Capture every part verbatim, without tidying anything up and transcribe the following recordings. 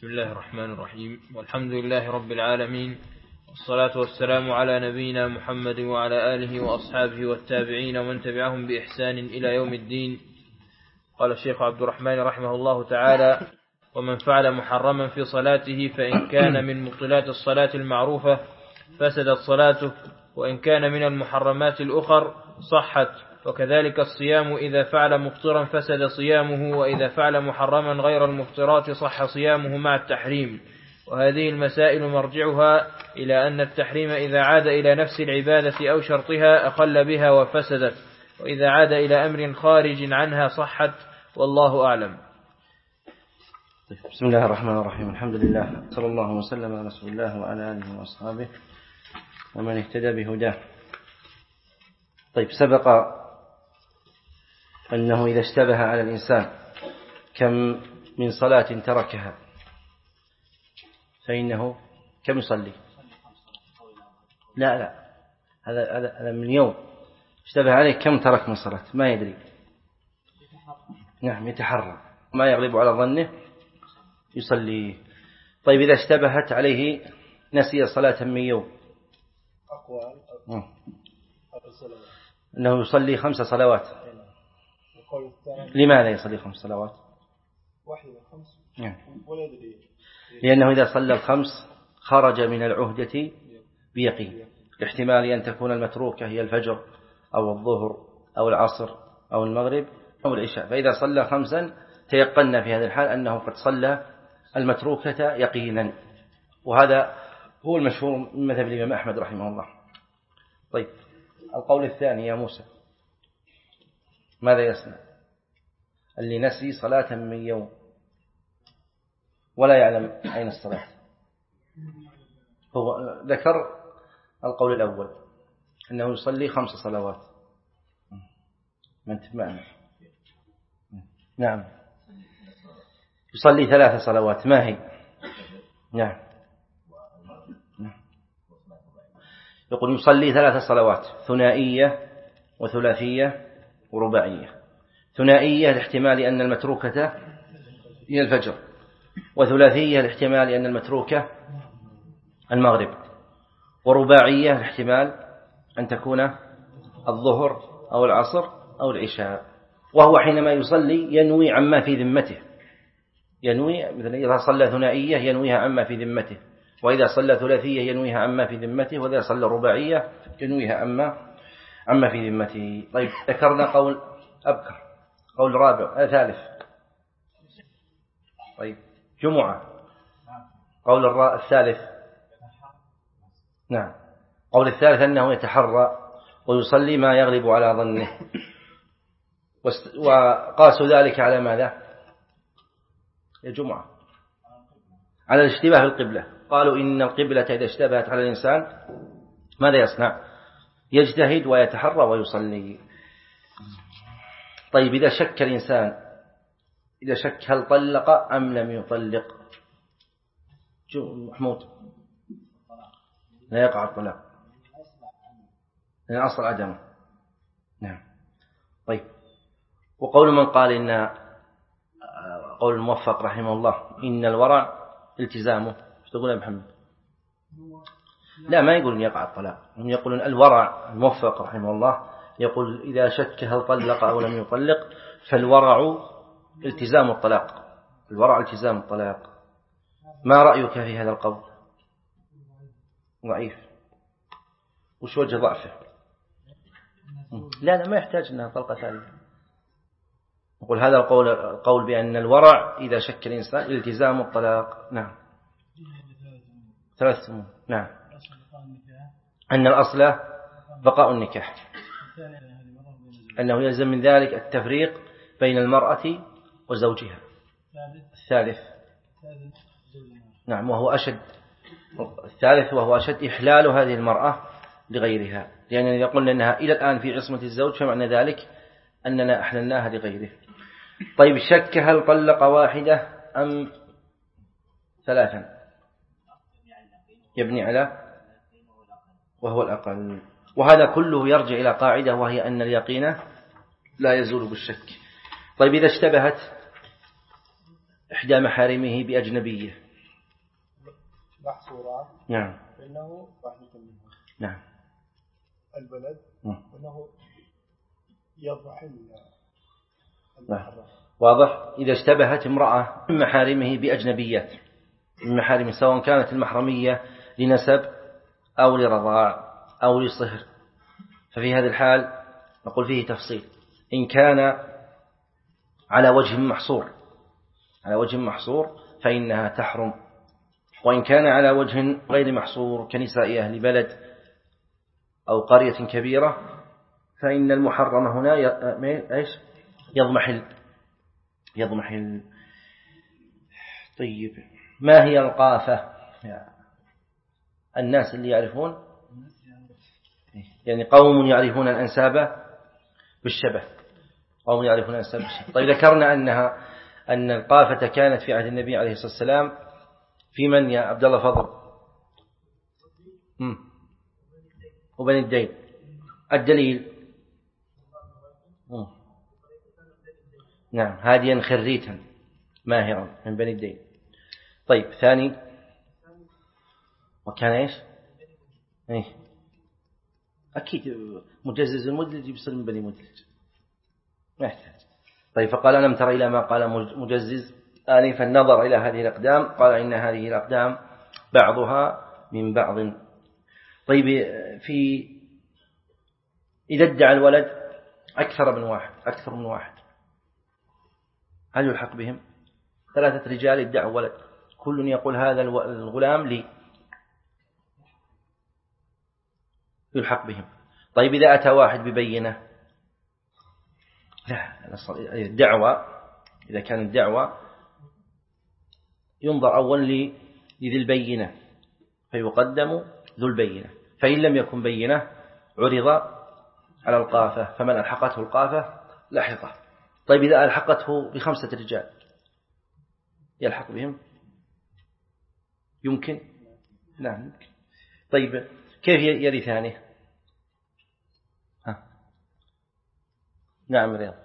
بسم الله الرحمن الرحيم، والحمد لله رب العالمين، والصلاة والسلام على نبينا محمد وعلى آله وأصحابه والتابعين ومن تبعهم بإحسان إلى يوم الدين. قال الشيخ عبد الرحمن رحمه الله تعالى: ومن فعل محرما في صلاته فإن كان من مبطلات الصلاة المعروفة فسدت صلاته، وإن كان من المحرمات الأخر صحت. وكذلك الصيام إذا فعل مفطرا فسد صيامه، وإذا فعل محرما غير المفطرات صح صيامه مع التحريم. وهذه المسائل مرجعها إلى أن التحريم إذا عاد إلى نفس العبادة أو شرطها أخل بها وفسدت، وإذا عاد إلى أمر خارج عنها صحت، والله أعلم. بسم الله الرحمن الرحيم، الحمد لله، صلى الله وسلم على رسول الله وعلى آله وأصحابه ومن اهتدى بهداه. طيب، سبق أنه إذا اشتبه على الإنسان كم من صلاة تركها فإنه كم يصلي؟ لا لا هذا هذا من يوم اشتبه عليه كم ترك من صلاة ما يدري. نعم، يتحرى ما يغلب على ظنه يصلي. طيب، إذا اشتبهت عليه نسي صلاة من يوم أنه يصلي خمس صلوات، لماذا يصلي خمس صلوات؟ لأنه إذا صلى الخمس خرج من العهدة بيقين، احتمال أن تكون المتروكة هي الفجر أو الظهر أو العصر أو المغرب أو العشاء، فإذا صلى خمسا تيقن في هذا الحال أنه قد صلى المتروكة يقينا، وهذا هو المشهور من مذهب الإمام أحمد رحمه الله. طيب، القول الثاني يا موسى، ماذا يصنع اللي نسي صلاة من يوم ولا يعلم أين الصلاة؟ هو ذكر القول الأول أنه يصلي خمس صلوات. من تفهمنا؟ نعم، يصلي ثلاث صلوات، ما هي؟ نعم، يقول يصلي ثلاث صلوات، ثنائية وثلاثية ورباعية. ثنائية لاحتمال أن المتروكة هي الفجر، وثلاثية لاحتمال أن المتروكة المغرب، ورباعية لاحتمال أن تكون الظهر أو العصر أو العشاء. وهو حينما يصلي ينوي عما في ذمته، ينوي مثلا إذا صلى ثنائية ينويها عما في ذمته، وإذا صلى ثلاثية ينويها عما في ذمته، وإذا صلى رباعية ينويها عما عما في ذمته. طيب، ذكرنا قول أبكر، قول رابع ثالث. طيب، جمعة، قول الراء الثالث. نعم، قول الثالث أنه يتحرى ويصلي ما يغلب على ظنه، وقاسوا ذلك على ماذا يا جمعة؟ على الاشتباه في القبلة. قالوا إن القبلة إذا اشتبهت على الإنسان ماذا يصنع؟ يجتهد ويتحرى ويصلي. طيب، إذا شك الإنسان، إذا شك هل طلق أم لم يطلق؟ محمود، لا يقع الطلاق لأن أصل عدمه. نعم. طيب، وقول من قال إن قول الموفق رحمه الله إن الورع التزامه، ايش تقول يا محمد؟ لا، ما يقول يقع الطلاق، هم يقولون الورع. الموفق رحمه الله يقول إذا شك هل طلق أو لم يطلق فالورع التزام الطلاق، الورع التزام الطلاق. ما رأيك في هذا القول؟ ضعيف. وش وجه ضعفه؟ لا لا، ما يحتاج أنها طلقة ثانية. نقول هذا القول القول بأن الورع إذا شك الإنسان التزام الطلاق. نعم، ثلاث سمون. نعم، أن الأصل بقاء النكاح، أنه يلزم من ذلك التفريق بين المرأة وزوجها. الثالث، نعم، وهو أشد، الثالث وهو أشد إحلال هذه المرأة لغيرها، لأننا يعني قلنا أنها إلى الآن في عصمة الزوج، فمعنى ذلك أننا أحللناها لغيره. طيب، شك هل طلق واحدة أم ثلاثا؟ يبني على وهو الأقل، وهذا كله يرجع إلى قاعدة وهي أن اليقين لا يزول بالشك. طيب، إذا اشتبهت إحدى محارمه بأجنبية محصورات نعم فإنه واحدة منهم نعم البلد وأنه يضحل المحرم. واضح. إذا اشتبهت امرأة من محارمه بأجنبيات من محارمه سواء كانت المحرمية لنسب أو لرضاع أو لصهر، ففي هذا الحال نقول فيه تفصيل. إن كان على وجه محصور على وجه محصور فإنها تحرم، وإن كان على وجه غير محصور كنساء أهل بلد أو قرية كبيرة فإن المحرم هنا يضمحل يضمحل. طيب ما هي القافة؟ الناس اللي يعرفون يعني قوم يعرفون الأنساب بالشبه قوم يعرفون الأنساب بالشبه. طيب ذكرنا أنها أن القافة كانت في عهد النبي عليه الصلاة والسلام في من يا عبد الله فضل مم. وبني الدين. الدليل مم. نعم هاديا خريتا ماهرا من بني الدين. طيب ثاني وكان إيش إيه؟ أكيد مجزز المدلج يبصر من بني مدلج ما يحتاج. طيب فقال ألم تر إلى ما قال مجزز آنفا النظر إلى هذه الأقدام قال إن هذه الأقدام بعضها من بعض. طيب في إذا ادعى الولد أكثر من واحد أكثر من واحد هل يلحق بهم؟ ثلاثة رجال ادعوا ولد كل يقول هذا الغلام لي يلحق بهم. طيب إذا أتى واحد ببينة لا الدعوة إذا كان الدعوة ينظر أولا لذي البينة فيقدم ذو البينة، فإن لم يكن بينة عرض على القافة فمن ألحقته القافة لحقه. طيب إذا ألحقته بخمسة رجال يلحق بهم يمكن؟ نعم يمكن. طيب كيف يرثانه؟ ها نعم رياض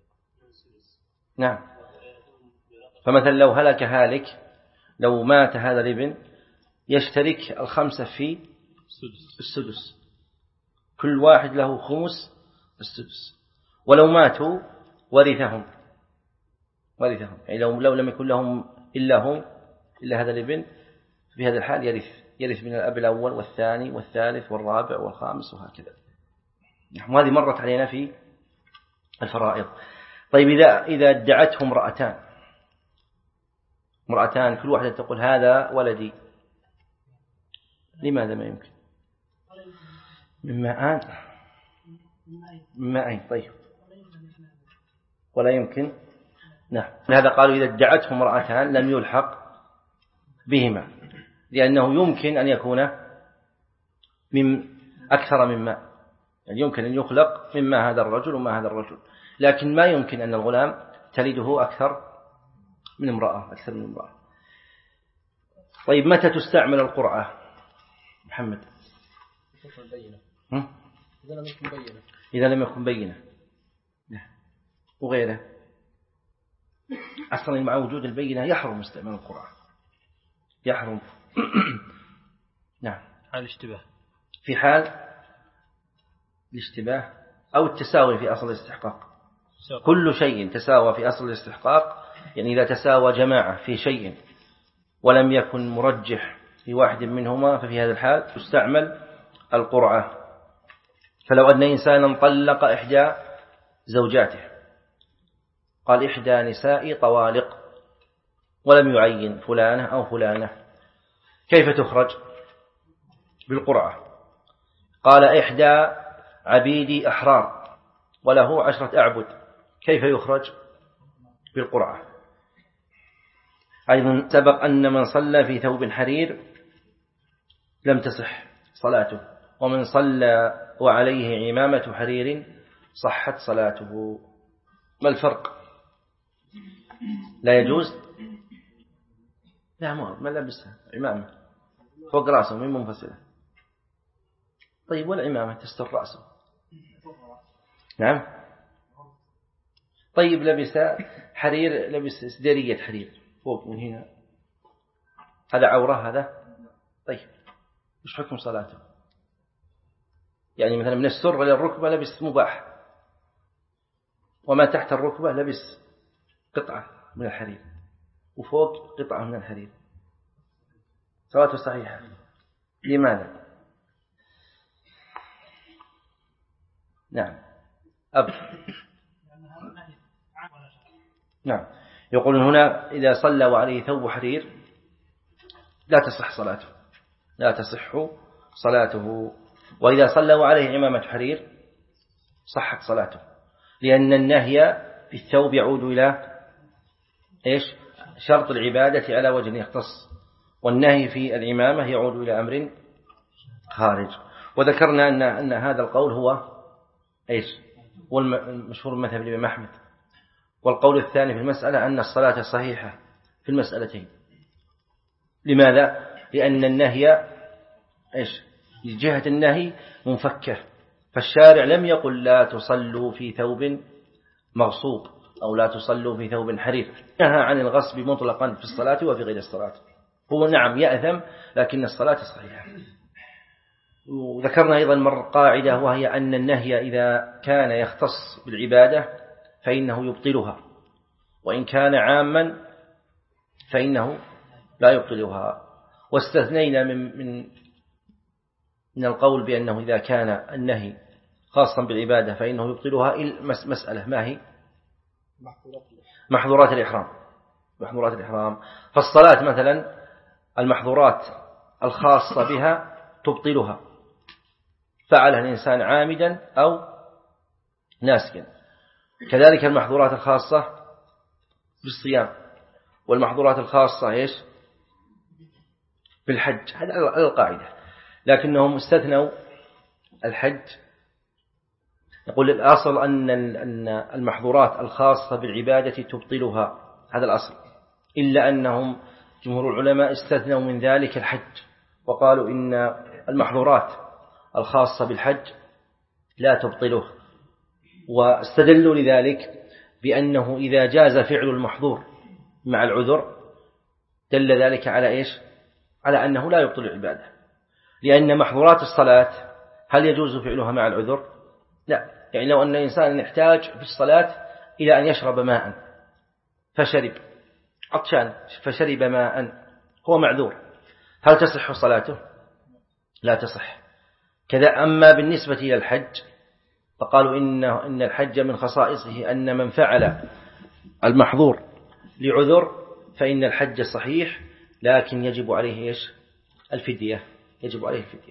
نعم. فمثلا لو هلك هالك لو مات هذا الابن يشترك الخمسة في السدس كل واحد له خمس السدس، ولو ماتوا ورثهم ورثهم يعني لو لو لم يكن لهم إلا هم إلا هذا الابن في هذا الحال يرث يرث من الأب الأول والثاني والثالث والرابع والخامس وهكذا. وهذه مرت علينا في الفرائض. طيب إذا إذا ادعته امرأتان امرأتان كل واحدة تقول هذا ولدي لماذا ما يمكن؟ مما آن مما أين طيب ولا يمكن. نعم لهذا قالوا إذا ادعته امرأتان لم يلحق بهما لأنه يمكن أن يكون من أكثر مما يعني يمكن أن يخلق مما هذا الرجل وما هذا الرجل، لكن ما يمكن أن الغلام تلده أكثر من امرأة أكثر من امرأة. طيب متى تستعمل القرعة محمد؟ إذا لم يكن بينة إذا لم يكن بينة وغيره. أصلا مع وجود البينة يحرم استعمال القرعة يحرم. نعم حال الاشتباه في حال الاشتباه أو التساوي في أصل الاستحقاق. كل شيء تساوى في أصل الاستحقاق يعني إذا تساوى جماعة في شيء ولم يكن مرجح في واحد منهما ففي هذا الحال تستعمل القرعة. فلو أن إنسانا طلق إحدى زوجاته قال إحدى نسائي طوالق ولم يعين فلانة أو فلانة كيف تخرج؟ بالقرعة. قال إحدى عبيدي أحرار وله عشرة أعبد كيف يخرج؟ بالقرعة. أيضا سبق أن من صلى في ثوب حرير لم تصح صلاته ومن صلى وعليه عمامة حرير صحت صلاته. ما الفرق؟ لا يجوز لا ما لبسها عمامة فوق رأسه من منفصلة. طيب والعمامة تستر رأسه نعم. طيب لبس حرير لبس سديرية حرير فوق من هنا هذا عورة هذا طيب مش حكم صلاته؟ يعني مثلا من السر إلى الركبة لبس مباح، وما تحت الركبة لبس قطعة من الحرير، وفوق قطعة من الحرير، صلاته صحيحة. لماذا؟ نعم أب نعم يقول هنا إذا صلى وعليه ثوب حرير لا تصح صلاته، لا تصح صلاته. وإذا صلى وعليه عمامة حرير صحت صلاته، لأن النهي في الثوب يعود إلى إيش؟ شرط العبادة على وجه يختص، والنهي في العمامة يعود إلى أمر خارج. وذكرنا أن أن هذا القول هو إيش؟ والمشهور المذهب الإمام أحمد. والقول الثاني في المسألة أن الصلاة صحيحة في المسألتين. لماذا؟ لأن النهي إيش؟ جهة النهي منفكة، فالشارع لم يقل لا تصلوا في ثوب مغصوب أو لا تصلوا في ثوب حرير، نهى عن الغصب مطلقا في الصلاة وفي غير الصلاة. هو نعم يأثم لكن الصلاة صحيحة. وذكرنا أيضا مرة قاعدة، وهي أن النهي إذا كان يختص بالعبادة فإنه يبطلها، وإن كان عاما فإنه لا يبطلها. واستثنينا من من من القول بأنه إذا كان النهي خاصا بالعبادة فإنه يبطلها مسألة ما هي؟ محظورات الإحرام. محظورات الإحرام. فالصلاة مثلا المحظورات الخاصة بها تبطلها، فعلها الإنسان عامدا أو ناسيا. كذلك المحظورات الخاصة بالصيام، والمحظورات الخاصة إيش؟ بالحج. هذا القاعدة. لكنهم استثنوا الحج. يقول الأصل أن المحظورات الخاصة بالعبادة تبطلها، هذا الأصل، إلا أنهم جمهور العلماء استثنوا من ذلك الحج، وقالوا إن المحظورات الخاصة بالحج لا تبطله. واستدلوا لذلك بأنه إذا جاز فعل المحظور مع العذر دل ذلك على إيش؟ على أنه لا يبطل العبادة، لأن محظورات الصلاة هل يجوز فعلها مع العذر؟ لا. يعني لو أن إنسان يحتاج في الصلاة إلى أن يشرب ماء فشرب، عطشان فشرب ماء، هو معذور، هل تصح صلاته؟ لا تصح. كذا. أما بالنسبة إلى الحج فقالوا إن إن الحج من خصائصه أن من فعل المحظور لعذر فإن الحج صحيح، لكن يجب عليه إيش؟ الفدية. يجب عليه الفدية.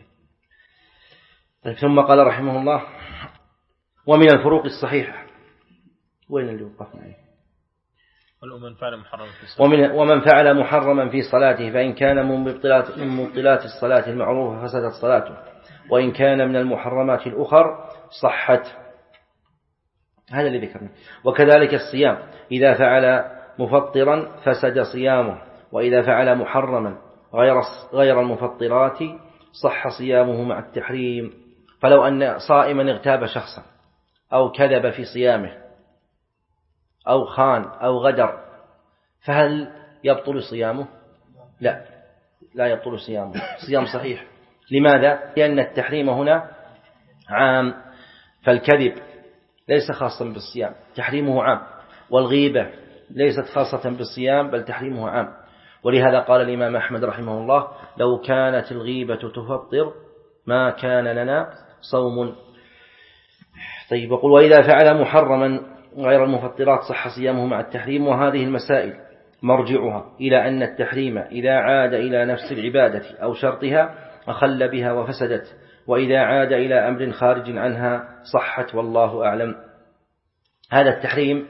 ثم قال رحمه الله: ومن الفروق الصحيحة. وين اللي وقفنا عليه؟ ومن فعل محرما في صلاته ومن ومن فعل محرما في صلاته فإن كان من مبطلات من مبطلات الصلاة المعروفة فسدت صلاته، وإن كان من المحرمات الأخر صحت. هذا اللي ذكرنا. وكذلك الصيام إذا فعل مفطرا فسد صيامه، وإذا فعل محرما غير غير المفطرات صح صيامه مع التحريم. فلو أن صائما اغتاب شخصا أو كذب في صيامه أو خان أو غدر، فهل يبطل صيامه؟ لا، لا يبطل صيامه. صيام صحيح. لماذا؟ لأن التحريم هنا عام، فالكذب ليس خاصا بالصيام، تحريمه عام، والغيبة ليست خاصة بالصيام بل تحريمه عام. ولهذا قال الإمام أحمد رحمه الله: لو كانت الغيبة تفطر ما كان لنا صوم. طيب. يقول: وإذا فعل محرما غير المفطرات صح صيامه مع التحريم. وهذه المسائل مرجعها إلى أن التحريم إذا عاد إلى نفس العبادة أو شرطها أخل بها وفسدت، وإذا عاد إلى أمر خارج عنها صحت، والله أعلم. هذا التحريم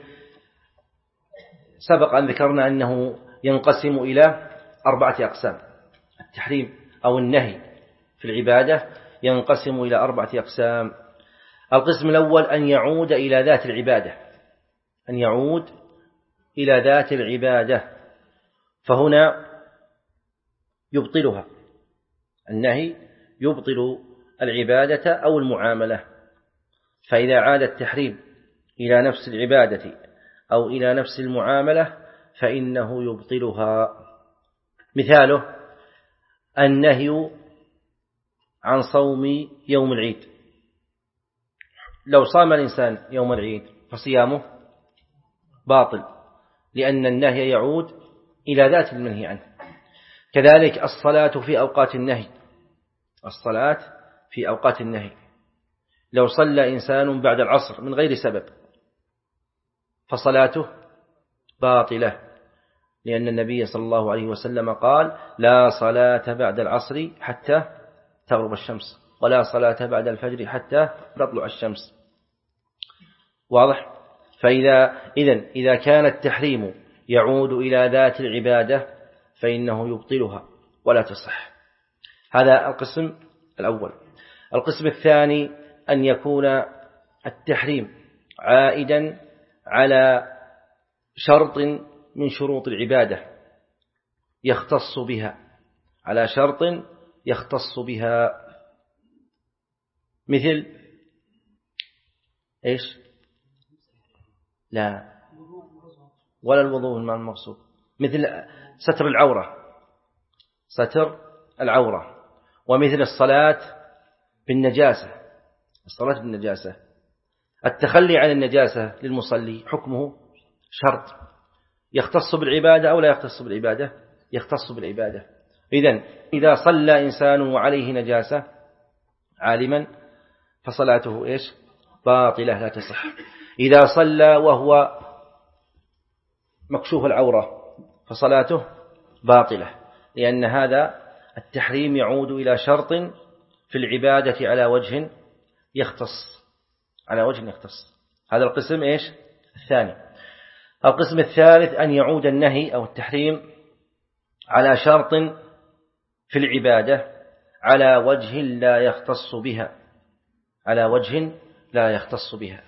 سبق أن ذكرنا أنه ينقسم إلى أربعة أقسام. التحريم أو النهي في العبادة ينقسم إلى أربعة أقسام. القسم الأول أن يعود إلى ذات العبادة، أن يعود إلى ذات العبادة، فهنا يبطلها. النهي يبطل العبادة أو المعاملة. فإذا عاد التحريم إلى نفس العبادة أو إلى نفس المعاملة فإنه يبطلها. مثاله النهي عن صوم يوم العيد. لو صام الإنسان يوم العيد فصيامه باطل، لأن النهي يعود إلى ذات المنهي عنه. كذلك الصلاة في أوقات النهي، الصلاة في أوقات النهي، لو صلى إنسان بعد العصر من غير سبب فصلاته باطلة، لأن النبي صلى الله عليه وسلم قال: لا صلاة بعد العصر حتى تغرب الشمس، ولا صلاة بعد الفجر حتى تطلع الشمس. واضح؟ فإذا إذن إذا كان التحريم يعود إلى ذات العبادة فإنه يبطلها ولا تصح. هذا القسم الأول. القسم الثاني أن يكون التحريم عائدا على شرط من شروط العبادة يختص بها، على شرط يختص بها، مثل إيش؟ لا، ولا الوضوء مع المقصود، مثل ستر العورة، ستر العورة، ومثل الصلاة بالنجاسة، الصلاة بالنجاسة. التخلي عن النجاسة للمصلي حكمه شرط يختص بالعبادة أو لا يختص بالعبادة؟ يختص بالعبادة. إذن إذا صلى إنسان وعليه نجاسة عالما فصلاته إيش؟ باطلة لا تصح. إذا صلى وهو مكشوف العورة فصلاته باطلة، لأن هذا التحريم يعود إلى شرط في العبادة على وجه يختص، على وجه يختص. هذا القسم إيش؟ الثاني. القسم الثالث أن يعود النهي أو التحريم على شرط في العبادة على وجه لا يختص بها، على وجه لا يختص بها،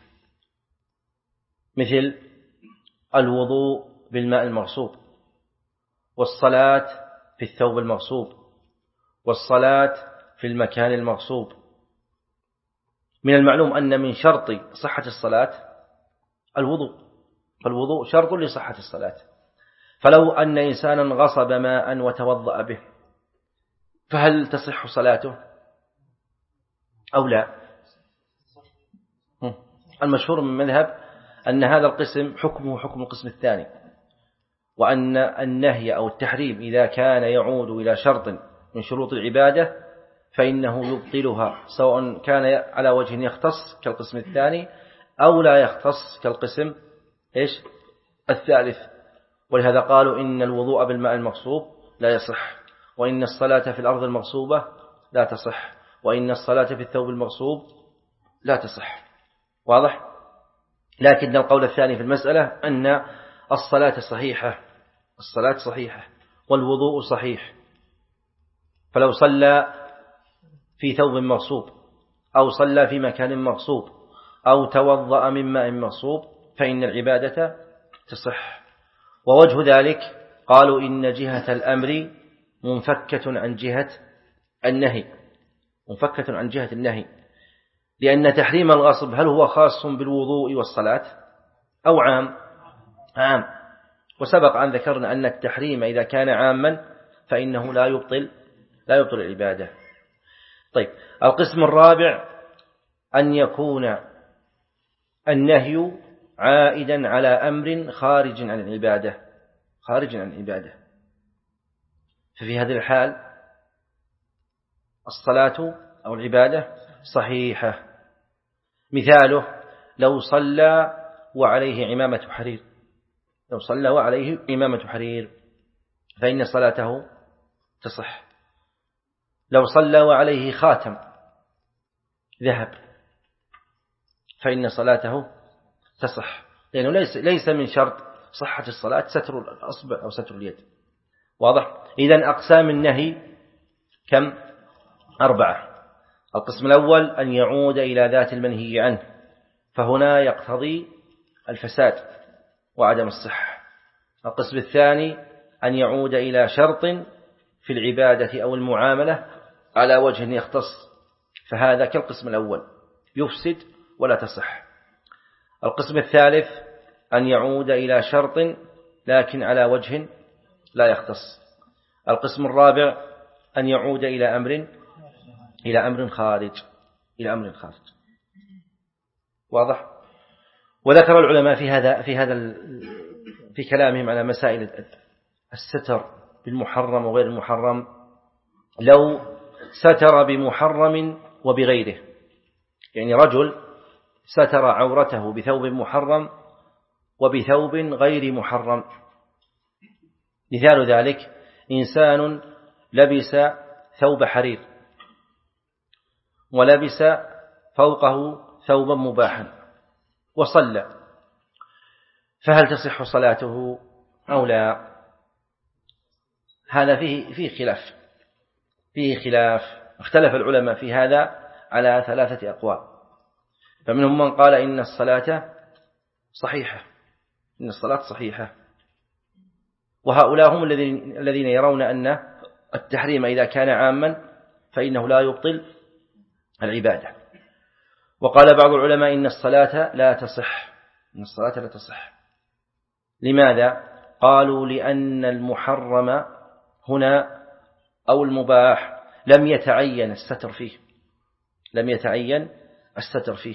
مثل الوضوء بالماء المغصوب، والصلاة في الثوب المغصوب، والصلاة في المكان المغصوب. من المعلوم أن من شرط صحة الصلاة الوضوء، فالوضوء شرط لصحة الصلاة. فلو أن إنسانا غصب ماء وتوضأ به فهل تصح صلاته أو لا؟ المشهور من المذهب أن هذا القسم حكمه حكم القسم الثاني، وأن النهي أو التحريم إذا كان يعود إلى شرط من شروط العبادة فإنه يبطلها، سواء كان على وجه يختص كالقسم الثاني أو لا يختص كالقسم إيش؟ الثالث. ولهذا قالوا إن الوضوء بالماء المغصوب لا يصح، وإن الصلاة في الأرض المغصوبة لا تصح، وإن الصلاة في الثوب المغصوب لا تصح. واضح؟ لكن القول الثاني في المسألة أن الصلاة صحيحة، الصلاة صحيحة والوضوء صحيح. فلو صلى في ثوب مغصوب أو صلى في مكان مغصوب أو توضأ من ماء مغصوب فإن العبادة تصح. ووجه ذلك قالوا إن جهة الأمر منفكة عن جهة النهي، منفكة عن جهة النهي، لأن تحريم الغصب هل هو خاص بالوضوء والصلاة أو عام؟ عام. وسبق أن ذكرنا أن التحريم إذا كان عاما فإنه لا يبطل لا يبطل العبادة. طيب، القسم الرابع أن يكون النهي عائدا على أمر خارج عن العبادة، خارج عن العبادة. ففي هذه الحال الصلاة أو العبادة صحيحة. مثاله لو صلى وعليه عمامة حرير، لو صلى وعليه عمامة حرير فإن صلاته تصح. لو صلى وعليه خاتم ذهب فإن صلاته تصح، لأنه ليس ليس من شرط صحة الصلاة ستر الأصبع أو ستر اليد. واضح؟ إذن أقسام النهي كم؟ أربعة. القسم الأول أن يعود إلى ذات المنهي عنه، فهنا يقتضي الفساد وعدم الصحة. القسم الثاني أن يعود إلى شرط في العبادة أو المعاملة على وجه يختص، فهذا كالقسم الأول يفسد ولا تصح. القسم الثالث أن يعود إلى شرط لكن على وجه لا يختص. القسم الرابع أن يعود إلى أمر إلى أمر خارج إلى أمر خارج. واضح؟ وذكر العلماء في هذا في هذا في كلامهم على مسائل الستر بالمحرم وغير المحرم، لو ستر بمحرم وبغيره، يعني رجل ستر عورته بثوب محرم وبثوب غير محرم. مثال ذلك إنسان لبس ثوب حرير ولبس فوقه ثوبا مباحا وصلى، فهل تصح صلاته أو لا؟ هذا فيه فيه خلاف فيه خلاف اختلف العلماء في هذا على ثلاثة أقوال. فمنهم من قال إن الصلاة صحيحة إن الصلاة صحيحة وهؤلاء هم الذين يرون أن التحريم إذا كان عاما فإنه لا يبطل العبادة. وقال بعض العلماء إن الصلاة لا تصح إن الصلاة لا تصح. لماذا؟ قالوا لأن المحرم هنا أو المباح لم يتعين الستر فيه لم يتعين الستر فيه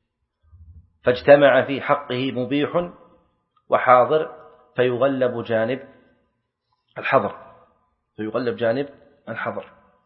فاجتمع في حقه مبيح وحاضر فيغلب جانب الحظر فيغلب جانب الحظر.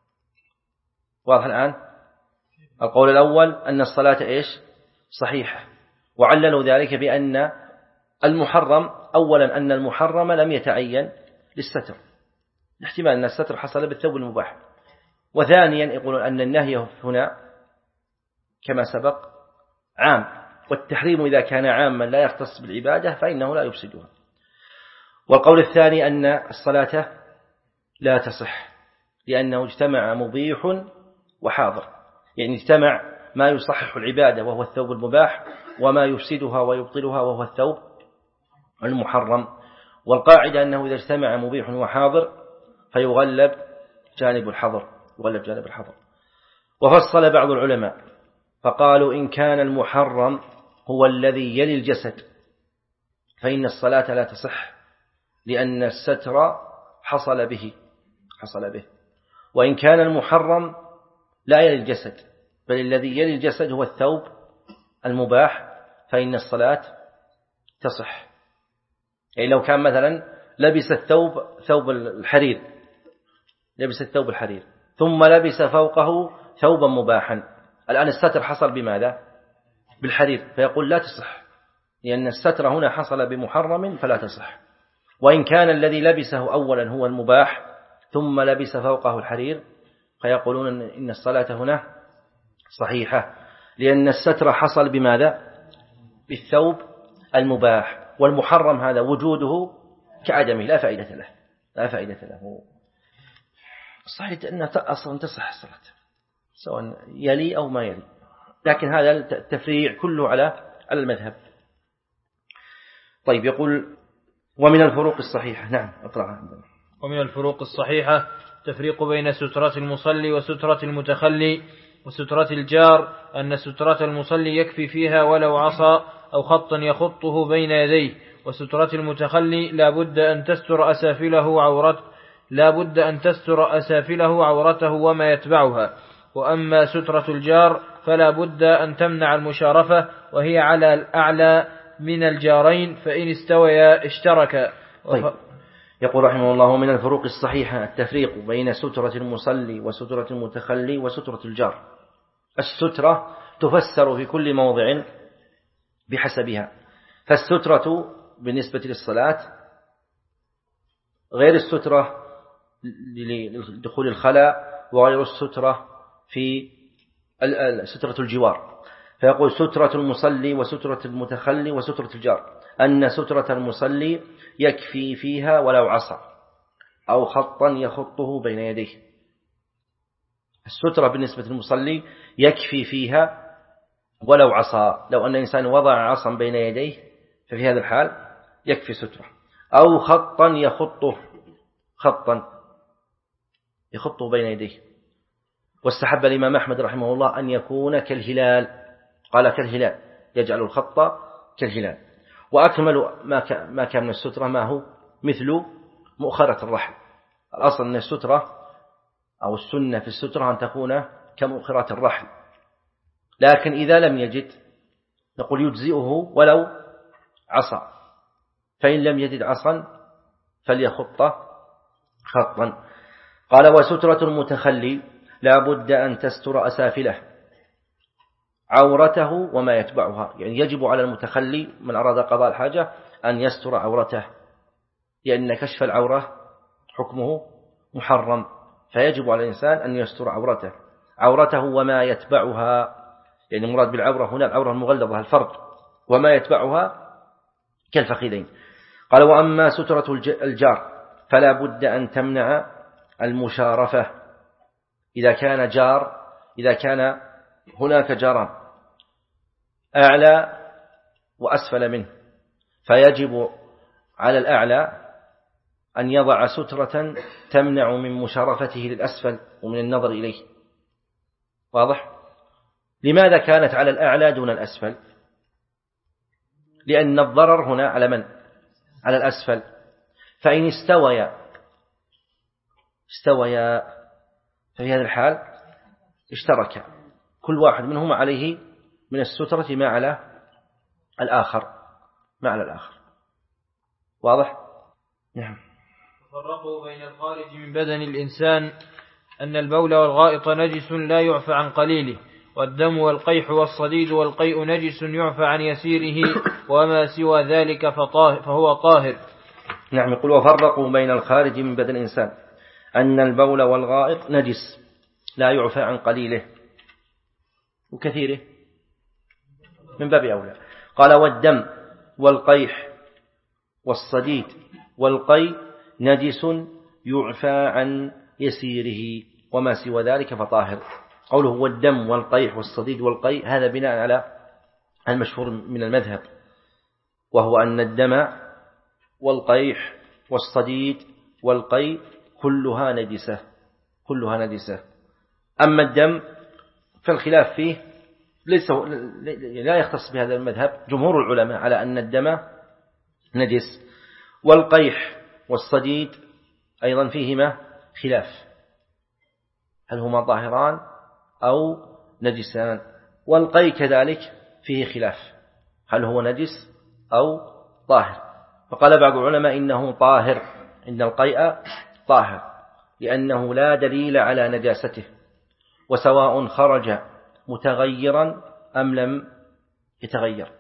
واضح الآن؟ القول الأول أن الصلاة إيش؟ صحيحة، وعللوا ذلك بأن المحرم أولا أن المحرم لم يتعين للستر، احتمال أن الستر حصل بالثوب المباح، وثانيا يقولون أن النهي هنا كما سبق عام، والتحريم إذا كان عاما لا يختص بالعبادة فإنه لا يفسدها. والقول الثاني أن الصلاة لا تصح لأنه اجتمع مبيح وحاضر، يعني اجتمع ما يصحح العبادة وهو الثوب المباح وما يفسدها ويبطلها وهو الثوب المحرم. والقاعدة أنه إذا اجتمع مبيح وحاضر فيغلب جانب الحظر يغلب جانب الحظر. وفصل بعض العلماء فقالوا إن كان المحرم هو الذي يلي الجسد فإن الصلاة لا تصح لأن الستر حصل به حصل به وإن كان المحرم لا يلي الجسد بل الذي يلي الجسد هو الثوب المباح فإن الصلاة تصح. يعني لو كان مثلا لبس الثوب ثوب الحرير لبس الثوب الحرير ثم لبس فوقه ثوبا مباحا، الآن الستر حصل بماذا؟ بالحرير، فيقول لا تصح لأن الستر هنا حصل بمحرم فلا تصح. وإن كان الذي لبسه أولا هو المباح ثم لبس فوقه الحرير فيقولون إن الصلاة هنا صحيحة لأن الستر حصل بماذا؟ بالثوب المباح، والمحرم هذا وجوده كعدمه لا فائدة له لا فائدة له. صحيح أنها أصلا تصح الصلاة سواء يلي أو ما يلي، لكن هذا التفريع كله على على المذهب. طيب يقول ومن الفروق الصحيحة. نعم اقرأها عندنا. ومن الفروق الصحيحة تفريق بين سترة المصلي وسترة المتخلي وسترة الجار، أن سترة المصلي يكفي فيها ولو عصا أو خطا يخطه بين يديه، وسترة المتخلي لا بد أن تستر أسافله عورته لا بد أن تستر أسافله عورته وما يتبعها. وأما سترة الجار فلا بد أن تمنع المشارفة وهي على الأعلى من الجارين فإن استويا اشتركا. طيب. يقول رحمه الله من الفروق الصحيحة التفريق بين سترة المصلي وسترة المتخلي وسترة الجار. السترة تفسر في كل موضع بحسبها، فالسترة بالنسبة للصلاة غير السترة لدخول الخلاء وغير السترة في سترة الجوار. فيقول سترة المصلي وسترة المتخلي وسترة الجار، أن سترة المصلي يكفي فيها ولو عصا أو خطا يخطه بين يديه. السترة بالنسبة للمصلي يكفي فيها ولو عصا، لو أن إنسان وضع عصا بين يديه ففي هذا الحال يكفي سترة، أو خطا يخطه خطا يخطه بين يديه. واستحب الإمام أحمد رحمه الله أن يكون كالهلال، قال كالهلال يجعل الخط كالهلال. وأكمل ما كان من السترة ما هو مثل مؤخرة الرحل. الأصل أن السترة أو السنة في السترة أن تكون كمؤخرات الرحل، لكن إذا لم يجد نقول يجزئه ولو عصا، فإن لم يجد عصا فليخط خطا. قال وسترة المتخلي لا بد أن تستر أسافله عورته وما يتبعها، يعني يجب على المتخلي من أراد قضاء الحاجة أن يستر عورته، لأن كشف العورة حكمه محرم، فيجب على الإنسان أن يستر عورته عورته وما يتبعها، يعني المراد بالعورة هنا العورة المغلظة الفرج، وما يتبعها كالفخذين. قال وأما سترة الجار فلا بد أن تمنع المشارفة، إذا كان جار إذا كان هناك جاران أعلى وأسفل منه، فيجب على الأعلى أن يضع سترة تمنع من مشارفته للأسفل ومن النظر إليه. واضح؟ لماذا كانت على الأعلى دون الأسفل؟ لأن الضرر هنا على من؟ على الأسفل، فإن استويا استويا في هذا الحال اشترك كل واحد منهما عليه من السترة ما على الآخر ما على الآخر. واضح؟ نعم. فرقوا بين الخارج من بدن الإنسان أن البول والغائط نجس لا يعفى عن قليله، والدم والقيح والصديد والقيء نجس يعفى عن يسيره، وما سوى ذلك فهو طاهر. نعم. يقول وفرقوا بين الخارج من بدن الإنسان أن البول والغائط نجس لا يعفى عن قليله وكثيره من باب أولى. قال والدم والقيح والصديد والقيء نجس يعفى عن يسيره، وما سوى ذلك فطاهر. قوله والدم والقيح والصديد والقيء هذا بناء على المشهور من المذهب، وهو أن الدم والقيح والصديد والقيء كلها نجسة كلها نجسة. أما الدم فالخلاف فيه ليس لا يختص بهذا المذهب، جمهور العلماء على أن الدم نجس، والقيح والصديد أيضا فيهما خلاف، هل هما طاهران أو نجسان، والقيء كذلك فيه خلاف، هل هو نجس أو طاهر. فقال بعض العلماء إنه طاهر، إن القيء طاهر لأنه لا دليل على نجاسته، وسواء خرج متغيرا أم لم يتغير.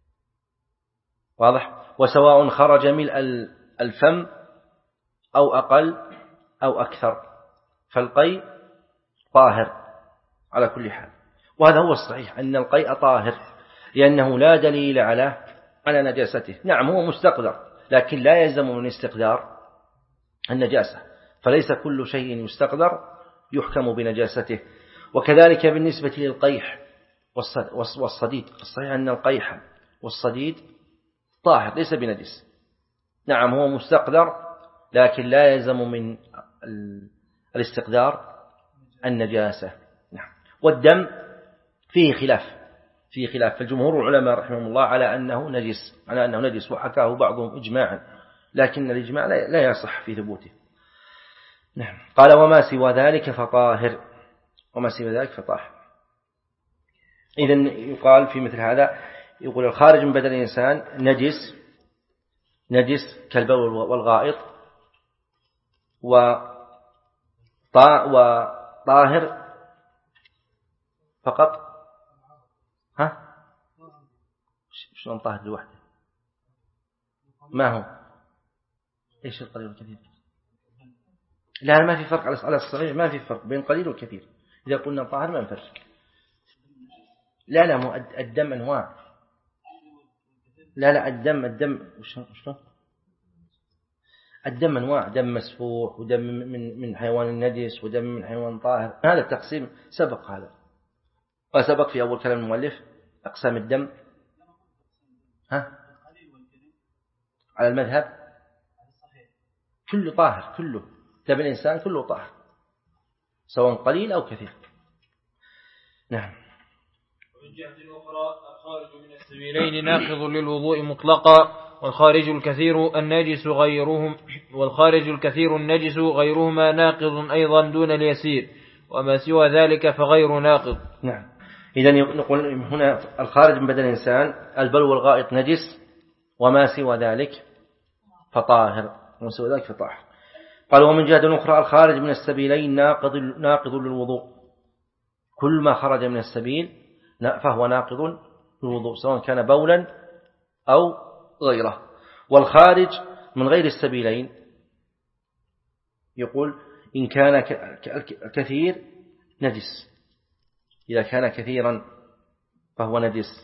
واضح؟ وسواء خرج ملء الفم أو أقل أو أكثر، فالقيء طاهر على كل حال. وهذا هو الصحيح أن القيء طاهر لأنه لا دليل على على نجاسته. نعم هو مستقدر، لكن لا يلزم من استقدار النجاسة، فليس كل شيء يستقدر يحكم بنجاسته. وكذلك بالنسبة للقيح والصديد، الصحيح أن القيح والصديد طاهر ليس بنجس. نعم هو مستقدر، لكن لا يلزم من الاستقدار النجاسة. نعم. والدم فيه خلاف فيه خلاف فالجمهور العلماء رحمهم الله على أنه نجس على أنه نجس وحكاه بعضهم إجماعا، لكن الإجماع لا يصح في ثبوته. نعم. قال وما سوى ذلك فطاهر وما سوى ذلك فطاهر. إذن يقال في مثل هذا، يقول الخارج من بدن الإنسان نجس نجس كالبول والغائط، وطاهر فقط. ها شلون طاهر لوحده؟ ما هو ايش القليل والكثير؟ لا ما في فرق على الصحيح، ما في فرق بين قليل وكثير. إذا قلنا طاهر ما نفرق. لا لا مو الدم أنواع. لا لا الدم الدم شلون؟ الدم أنواع، دم مسفوح ودم من من حيوان النجس ودم من حيوان طاهر. هذا التقسيم سبق، هذا وسبق في أول كلام المؤلف أقسام الدم. ها على المذهب كله طاهر، كله دم الإنسان كله طاهر سواء قليل أو كثير. نعم. ومن جهة أخرى الخارج من السبيلين ناقض للوضوء مطلقا، والخارج الكثير النجس غيرهم والخارج الكثير النجس غيرهما ناقض أيضا دون اليسير، وما سوى ذلك فغير ناقض. نعم. إذن نقول هنا الخارج من بدن الإنسان البول والغائط نجس، وما سوى ذلك فطاهر، وما سوى ذلك فطاهر. قال ومن جهة أخرى الخارج من السبيلين ناقض ناقض للوضوء، كل ما خرج من السبيل فهو ناقض للوضوء سواء كان بولا أو غيره. والخارج من غير السبيلين يقول إن كان كثير نجس، إذا كان كثيرا فهو نجس.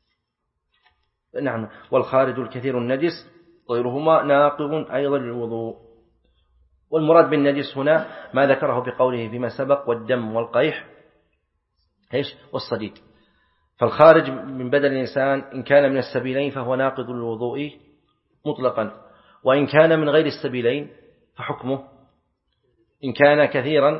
نعم. والخارج الكثير النجس غيرهما ناقض أيضا للوضوء. والمراد بالنجس هنا ما ذكره بقوله فيما سبق والدم والقيح إيش والصديد. فالخارج من بدن الإنسان إن كان من السبيلين فهو ناقض للوضوء مطلقا، وإن كان من غير السبيلين فحكمه إن كان كثيرا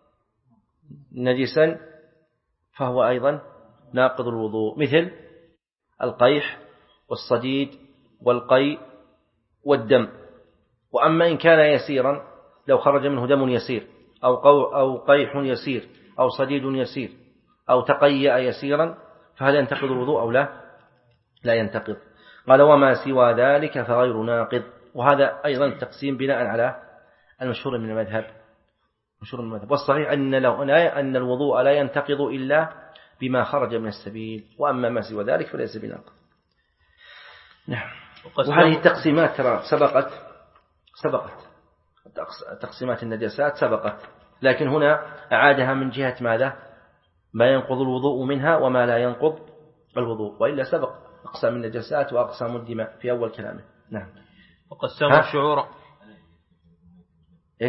نجسا فهو أيضا ناقض الوضوء، مثل القيح والصديد والقيء والدم. وأما إن كان يسيرا لو خرج منه دم يسير أو أو قيح يسير أو صديد يسير أو تقيأ يسيرا فهل ينتقض الوضوء أو لا؟ لا ينتقض. قال وما سوى ذلك فغير ناقض. وهذا أيضا تقسيم بناء على المشهور من المذهب. مشهور من المذهب. والصحيح أن لو أن الوضوء لا ينتقض إلا بما خرج من السبيل، وأما ما سوى ذلك فليس بناقض. نعم. وهذه التقسيمات ترى سبقت سبقت تقسيمات النجاسات سبقت، لكن هنا أعادها من جهة ماذا؟ ما ينقض الوضوء منها وما لا ينقض الوضوء، وإلا سبق أقسام النجاسات وأقسام الدماء في أول كلامه. نعم. وقسموا الشعور إيش؟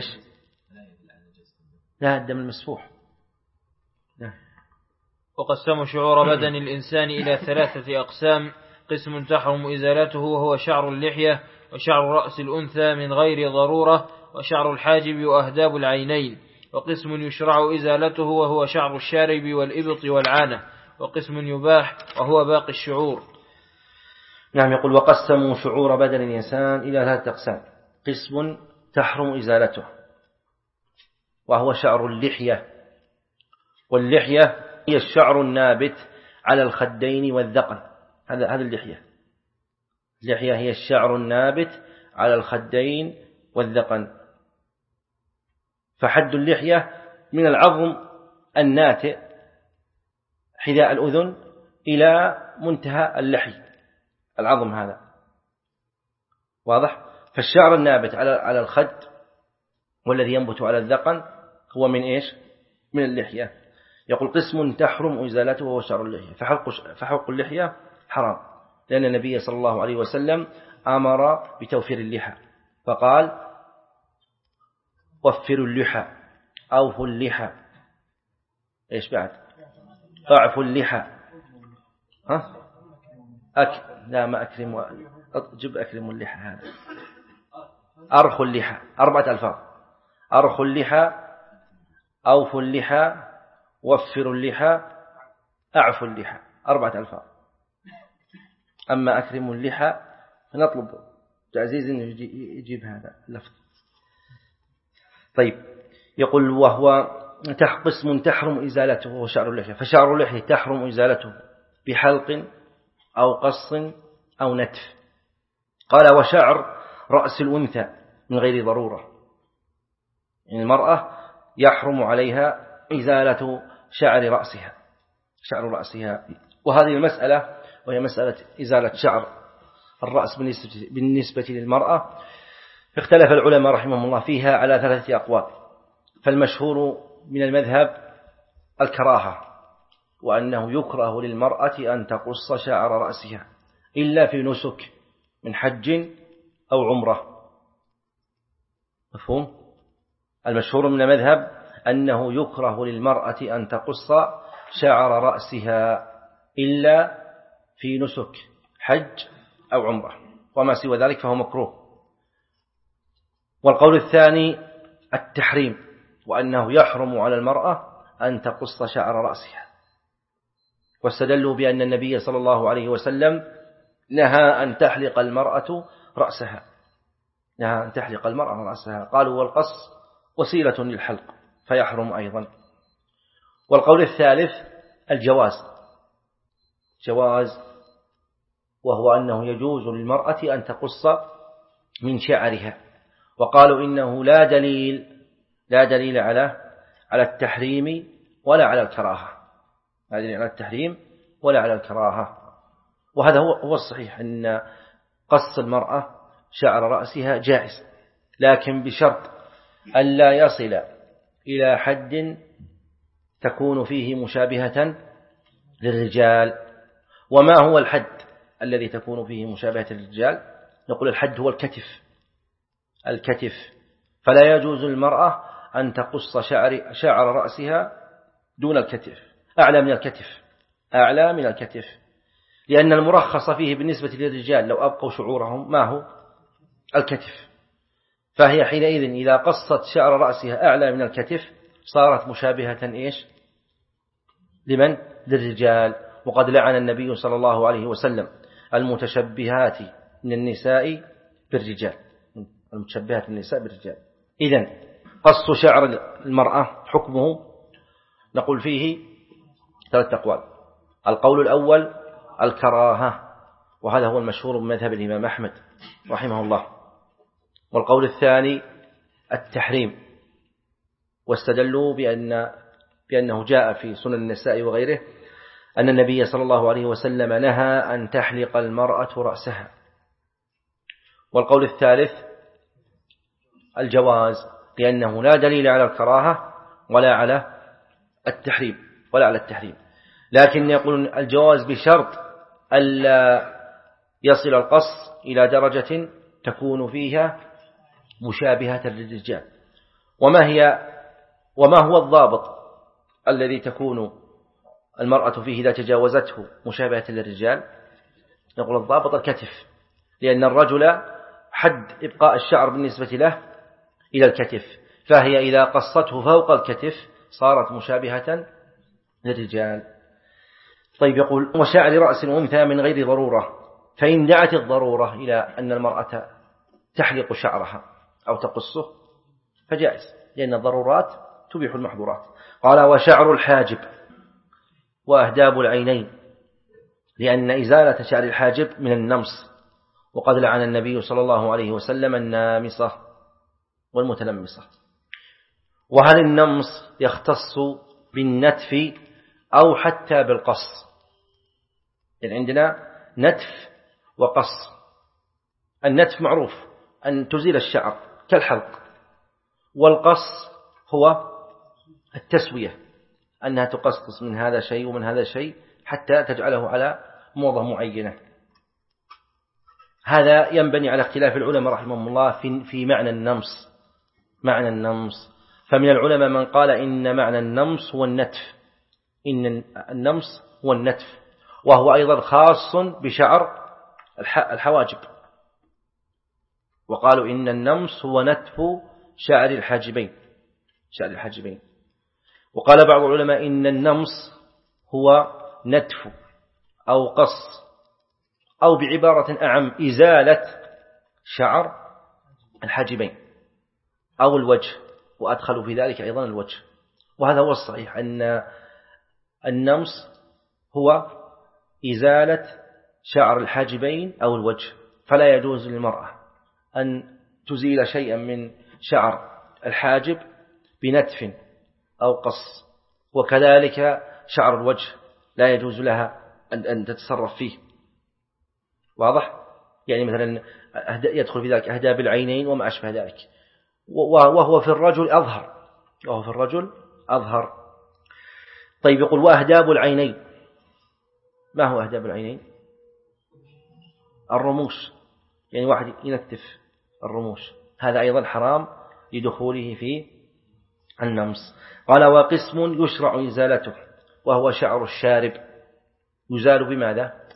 لا الدم المسفوح. نعم. وقسموا شعور بدن الإنسان إلى ثلاثة أقسام: قسم تحرم إزالته وهو شعر اللحية وشعر رأس الأنثى من غير ضرورة وشعر الحاجب وأهداب العينين، وقسم يشرع إزالته وهو شعر الشارب والإبط والعانة، وقسم يباح وهو باقي الشعور. نعم. يقول وقسموا شعور بدن الإنسان إلى ثلاثة أقسام: قسم تحرم إزالته وهو شعر اللحية، واللحية هي الشعر النابت على الخدين والذقن. هذا هذا اللحية. اللحية هي الشعر النابت على الخدين والذقن. فحد اللحية من العظم الناتئ حذاء الأذن إلى منتهى اللحي، العظم هذا واضح. فالشعر النابت على على الخد والذي ينبت على الذقن هو من إيش؟ من اللحية. يقول قسم تحرم إزالته وهو شعر اللحية. فحلق فحلق اللحية حرام، لأن النبي صلى الله عليه وسلم أمر بتوفير اللحى، فقال وفروا اللحى، أوفوا اللحى، إيش بعد؟ أعفوا اللحى، ها؟ أك... لا ما أكرم، جب أكرم اللحى، هذا أرخوا اللحى، أربعة ألفاظ: أرخوا اللحى، أوفوا اللحى، وفروا اللحى، أعفوا اللحى، أربعة ألفاظ. أما أكرموا اللحى فنطلب تعزيز أن يجيب هذا اللفظ. طيب. يقول وهو قسم تحرم إزالته وهو شعر اللحية. فشعر اللحية تحرم إزالته بحلق أو قص أو نتف. قال وشعر رأس الأنثى من غير ضرورة، يعني المرأة يحرم عليها إزالة شعر رأسها شعر رأسها وهذه المسألة وهي مسألة إزالة شعر الرأس بالنسبة للمرأة اختلف العلماء رحمهم الله فيها على ثلاثة أقوال. فالمشهور من المذهب الكراهة، وأنه يكره للمرأة أن تقص شعر رأسها إلا في نسك من حج أو عمرة. مفهوم؟ المشهور من المذهب أنه يكره للمرأة أن تقص شعر رأسها إلا في نسك حج أو عمرة، وما سوى ذلك فهو مكروه. والقول الثاني التحريم، وأنه يحرم على المرأة أن تقص شعر رأسها، واستدلوا بأن النبي صلى الله عليه وسلم نهى أن تحلق المرأة رأسها، نهى أن تحلق المرأة رأسها. قالوا والقص وسيلة للحلق فيحرم أيضا. والقول الثالث الجواز، جواز وهو أنه يجوز للمرأة أن تقص من شعرها. وقالوا إنه لا دليل لا دليل على على التحريم ولا على الكراهة، لا دليل على التحريم ولا على الكراهة. وهذا هو هو الصحيح، أن قص المرأة شعر رأسها جائز، لكن بشرط ألا يصل إلى حد تكون فيه مشابهة للرجال. وما هو الحد الذي تكون فيه مشابهة للرجال؟ نقول الحد هو الكتف، الكتف. فلا يجوز للمرأة أن تقص شعر, شعر رأسها دون الكتف، أعلى من الكتف، أعلى من الكتف، لأن المرخص فيه بالنسبة للرجال لو أبقوا شعورهم ما هو الكتف. فهي حينئذ إذا قصت شعر رأسها أعلى من الكتف صارت مشابهة إيش؟ لمن؟ للرجال. وقد لعن النبي صلى الله عليه وسلم المتشبهات من النساء بالرجال، المتشبهات من النساء بالرجال. إذن قص شعر المرأة حكمه نقول فيه ثلاث أقوال. القول الأول الكراهة، وهذا هو المشهور من مذهب الإمام أحمد رحمه الله. والقول الثاني التحريم، واستدلوا بأن بأنه جاء في سنن النساء وغيره أن النبي صلى الله عليه وسلم نهى أن تحلق المرأة رأسها. والقول الثالث الجواز، لأنه لا دليل على الكراهة ولا على التحريم ولا على التحريم، لكن يقولون الجواز بشرط ألا يصل القص إلى درجة تكون فيها مشابهة للرجال. وما هي وما هو الضابط الذي تكون المرأة فيه إذا تجاوزته مشابهة للرجال؟ نقول الضابط الكتف، لأن الرجل حد إبقاء الشعر بالنسبة له إلى الكتف، فهي إذا قصته فوق الكتف صارت مشابهة للرجال. طيب يقول وشعر رأس أنثى من غير ضرورة، فإن دعت الضرورة إلى أن المرأة تحلق شعرها أو تقصه فجائز، لأن الضرورات تبيح المحظورات. قال وشعر الحاجب وأهداب العينين، لأن إزالة شعر الحاجب من النمص، وقد لعن النبي صلى الله عليه وسلم النامصة والمتنمصة. وهل النمص يختص بالنتف أو حتى بالقص؟ يعني عندنا نتف وقص. النتف معروف أن تزيل الشعر كالحلق، والقص هو التسوية، أنها تقصص من هذا شيء ومن هذا شيء حتى تجعله على موضة معينة. هذا ينبني على اختلاف العلماء رحمهم الله في في معنى النمص، معنى النمص. فمن العلماء من قال إن معنى النمص هو النتف، إن النمص هو النتف، وهو أيضا خاص بشعر الحواجب. وقالوا إن النمص هو نتف شعر الحاجبين، شعر الحاجبين. وقال بعض العلماء إن النمص هو نتف أو قص، أو بعبارة أعم إزالة شعر الحاجبين أو الوجه، وأدخلوا في ذلك أيضا الوجه. وهذا هو الصحيح، أن النمص هو إزالة شعر الحاجبين أو الوجه، فلا يجوز للمرأة أن تزيل شيئا من شعر الحاجب بنتف أو قص، وكذلك شعر الوجه لا يجوز لها أن تتصرف فيه. واضح؟ يعني مثلا يدخل في ذلك أهداب العينين وما أشبه ذلك، وهو في الرجل أظهر، وهو في الرجل أظهر. طيب يقول وأهداب العينين، ما هو أهداب العينين؟ الرموش، يعني واحد ينتف الرموش، هذا أيضا حرام لدخوله في النمص. قال وقسم يشرع إزالته وهو شعر الشارب، يزال بماذا؟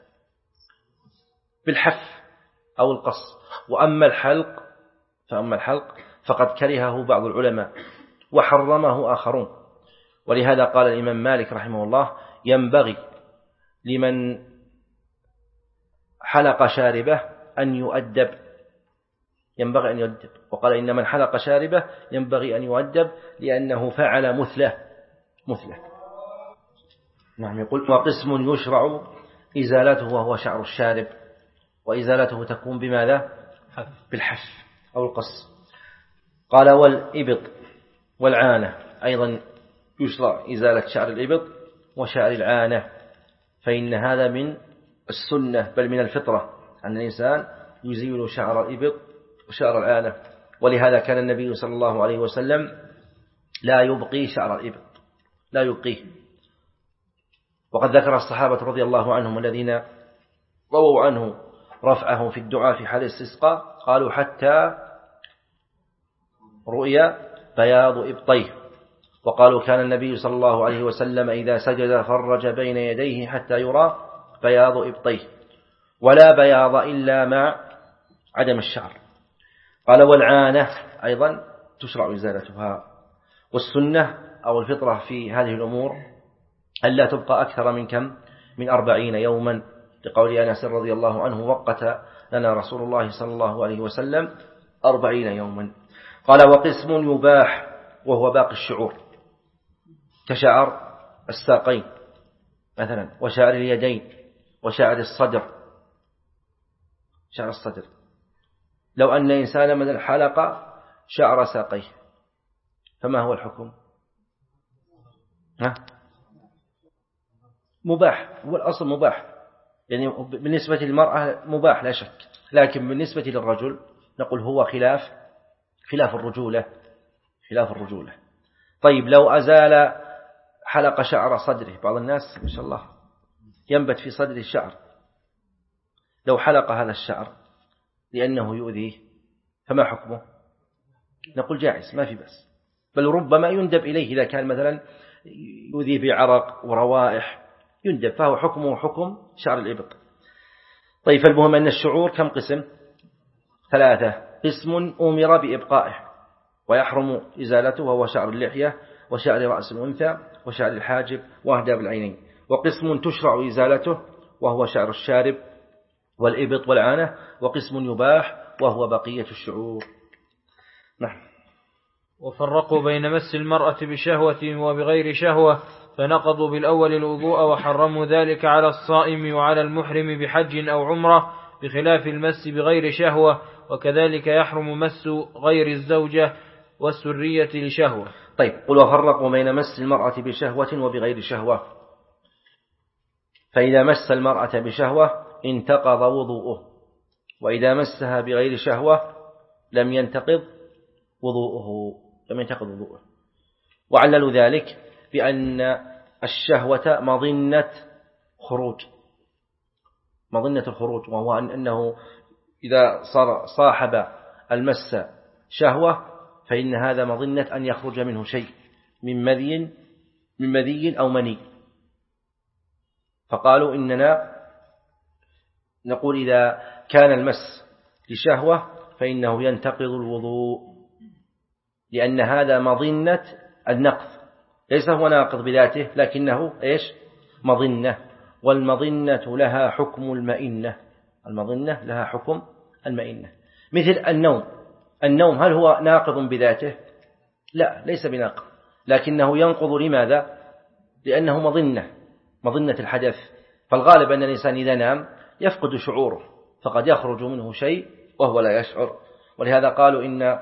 بالحف أو القص. وأما الحلق فأما الحلق فقد كرهه بعض العلماء وحرمه آخرون. ولهذا قال الإمام مالك رحمه الله ينبغي لمن حلق شاربه أن يؤدب، ينبغي أن يؤدب. وقال إن من حلق شاربه ينبغي أن يؤدب لأنه فعل مثله مثله. نعم. يقول وقسم يشرع إزالته وهو شعر الشارب، وإزالته تكون بماذا؟ بالحف أو القص. قال والإبط والعانة أيضا يشرع إزالة شعر الإبط وشعر العانة، فإن هذا من السنة بل من الفطرة أن الإنسان يزيل شعر الإبط وشعر العانة. ولهذا كان النبي صلى الله عليه وسلم لا يبقي شعر الإبط، لا يبقيه. وقد ذكر الصحابة رضي الله عنهم الذين رووا عنه رفعه في الدعاء في حال الاستسقاء قالوا حتى رؤيا بياض إبطيه. وقالوا كان النبي صلى الله عليه وسلم إذا سجد فرج بين يديه حتى يرى بياض إبطيه، ولا بياض إلا مع عدم الشعر. قال والعانة أيضا تشرع إزالتها. والسنة أو الفطرة في هذه الأمور ألا تبقى أكثر من كم؟ من أربعين يوما، لقول أنس رضي الله عنه وقت لنا رسول الله صلى الله عليه وسلم أربعين يوما. قال وقسم يباح وهو باقي الشعور كشعر الساقين مثلا، وشعر اليدين، وشعر الصدر. شعر الصدر لو أن إنسان مثلا حلق شعر ساقيه فما هو الحكم؟ ها؟ مباح، هو الأصل مباح، يعني بالنسبة للمرأة مباح لا شك، لكن بالنسبة للرجل نقول هو خلاف خلاف الرجولة خلاف الرجولة. طيب لو أزال حلق شعر صدره، بعض الناس ما شاء الله ينبت في صدره الشعر، لو حلق هذا الشعر لأنه يؤذيه فما حكمه؟ نقول جائز ما في بس، بل ربما يندب إليه إذا كان مثلا يؤذيه بعرق وروائح يندب، فهو حكمه حكم شعر الإبط. طيب فالمهم أن الشعور كم قسم؟ ثلاثة. قسم أمر بإبقائه ويحرم إزالته وهو شعر اللحية وشعر رأس الأنثى وشعر الحاجب وأهداب العينين. وقسم تشرع إزالته وهو شعر الشارب والإبط والعانة. وقسم يباح وهو بقية الشعور. نعم. وفرقوا بين مس المرأة بشهوة وبغير شهوة، فنقضوا بالأول الوضوء وحرموا ذلك على الصائم وعلى المحرم بحج أو عمرة، بخلاف المس بغير شهوة، وكذلك يحرم مس غير الزوجة والسرية لشهوة. طيب قل وفرقوا بين مس المرأة بشهوة وبغير شهوة، فإذا مس المرأة بشهوة انتقض وضوءه، وإذا مسها بغير شهوة لم ينتقض وضوءه لم ينتقض وضوءه. وعللوا ذلك بأن الشهوة مظنة خروج مظنة الخروج وهو أنه إذا صار صاحب المس شهوة فإن هذا مظنة أن يخرج منه شيء من مذي من مذي أو مني. فقالوا إننا نقول إذا كان المس لشهوة فإنه ينتقض الوضوء، لأن هذا مظنة النقض، ليس هو ناقض بذاته لكنه إيش؟ مظنة، والمظنة لها حكم المئنة المظنة لها حكم المئنة. مثل النوم النوم هل هو ناقض بذاته؟ لا، ليس بناقض، لكنه ينقض. لماذا؟ لأنه مظنة مظنة الحدث. فالغالب أن الإنسان إذا نام يفقد شعوره، فقد يخرج منه شيء وهو لا يشعر. ولهذا قالوا إن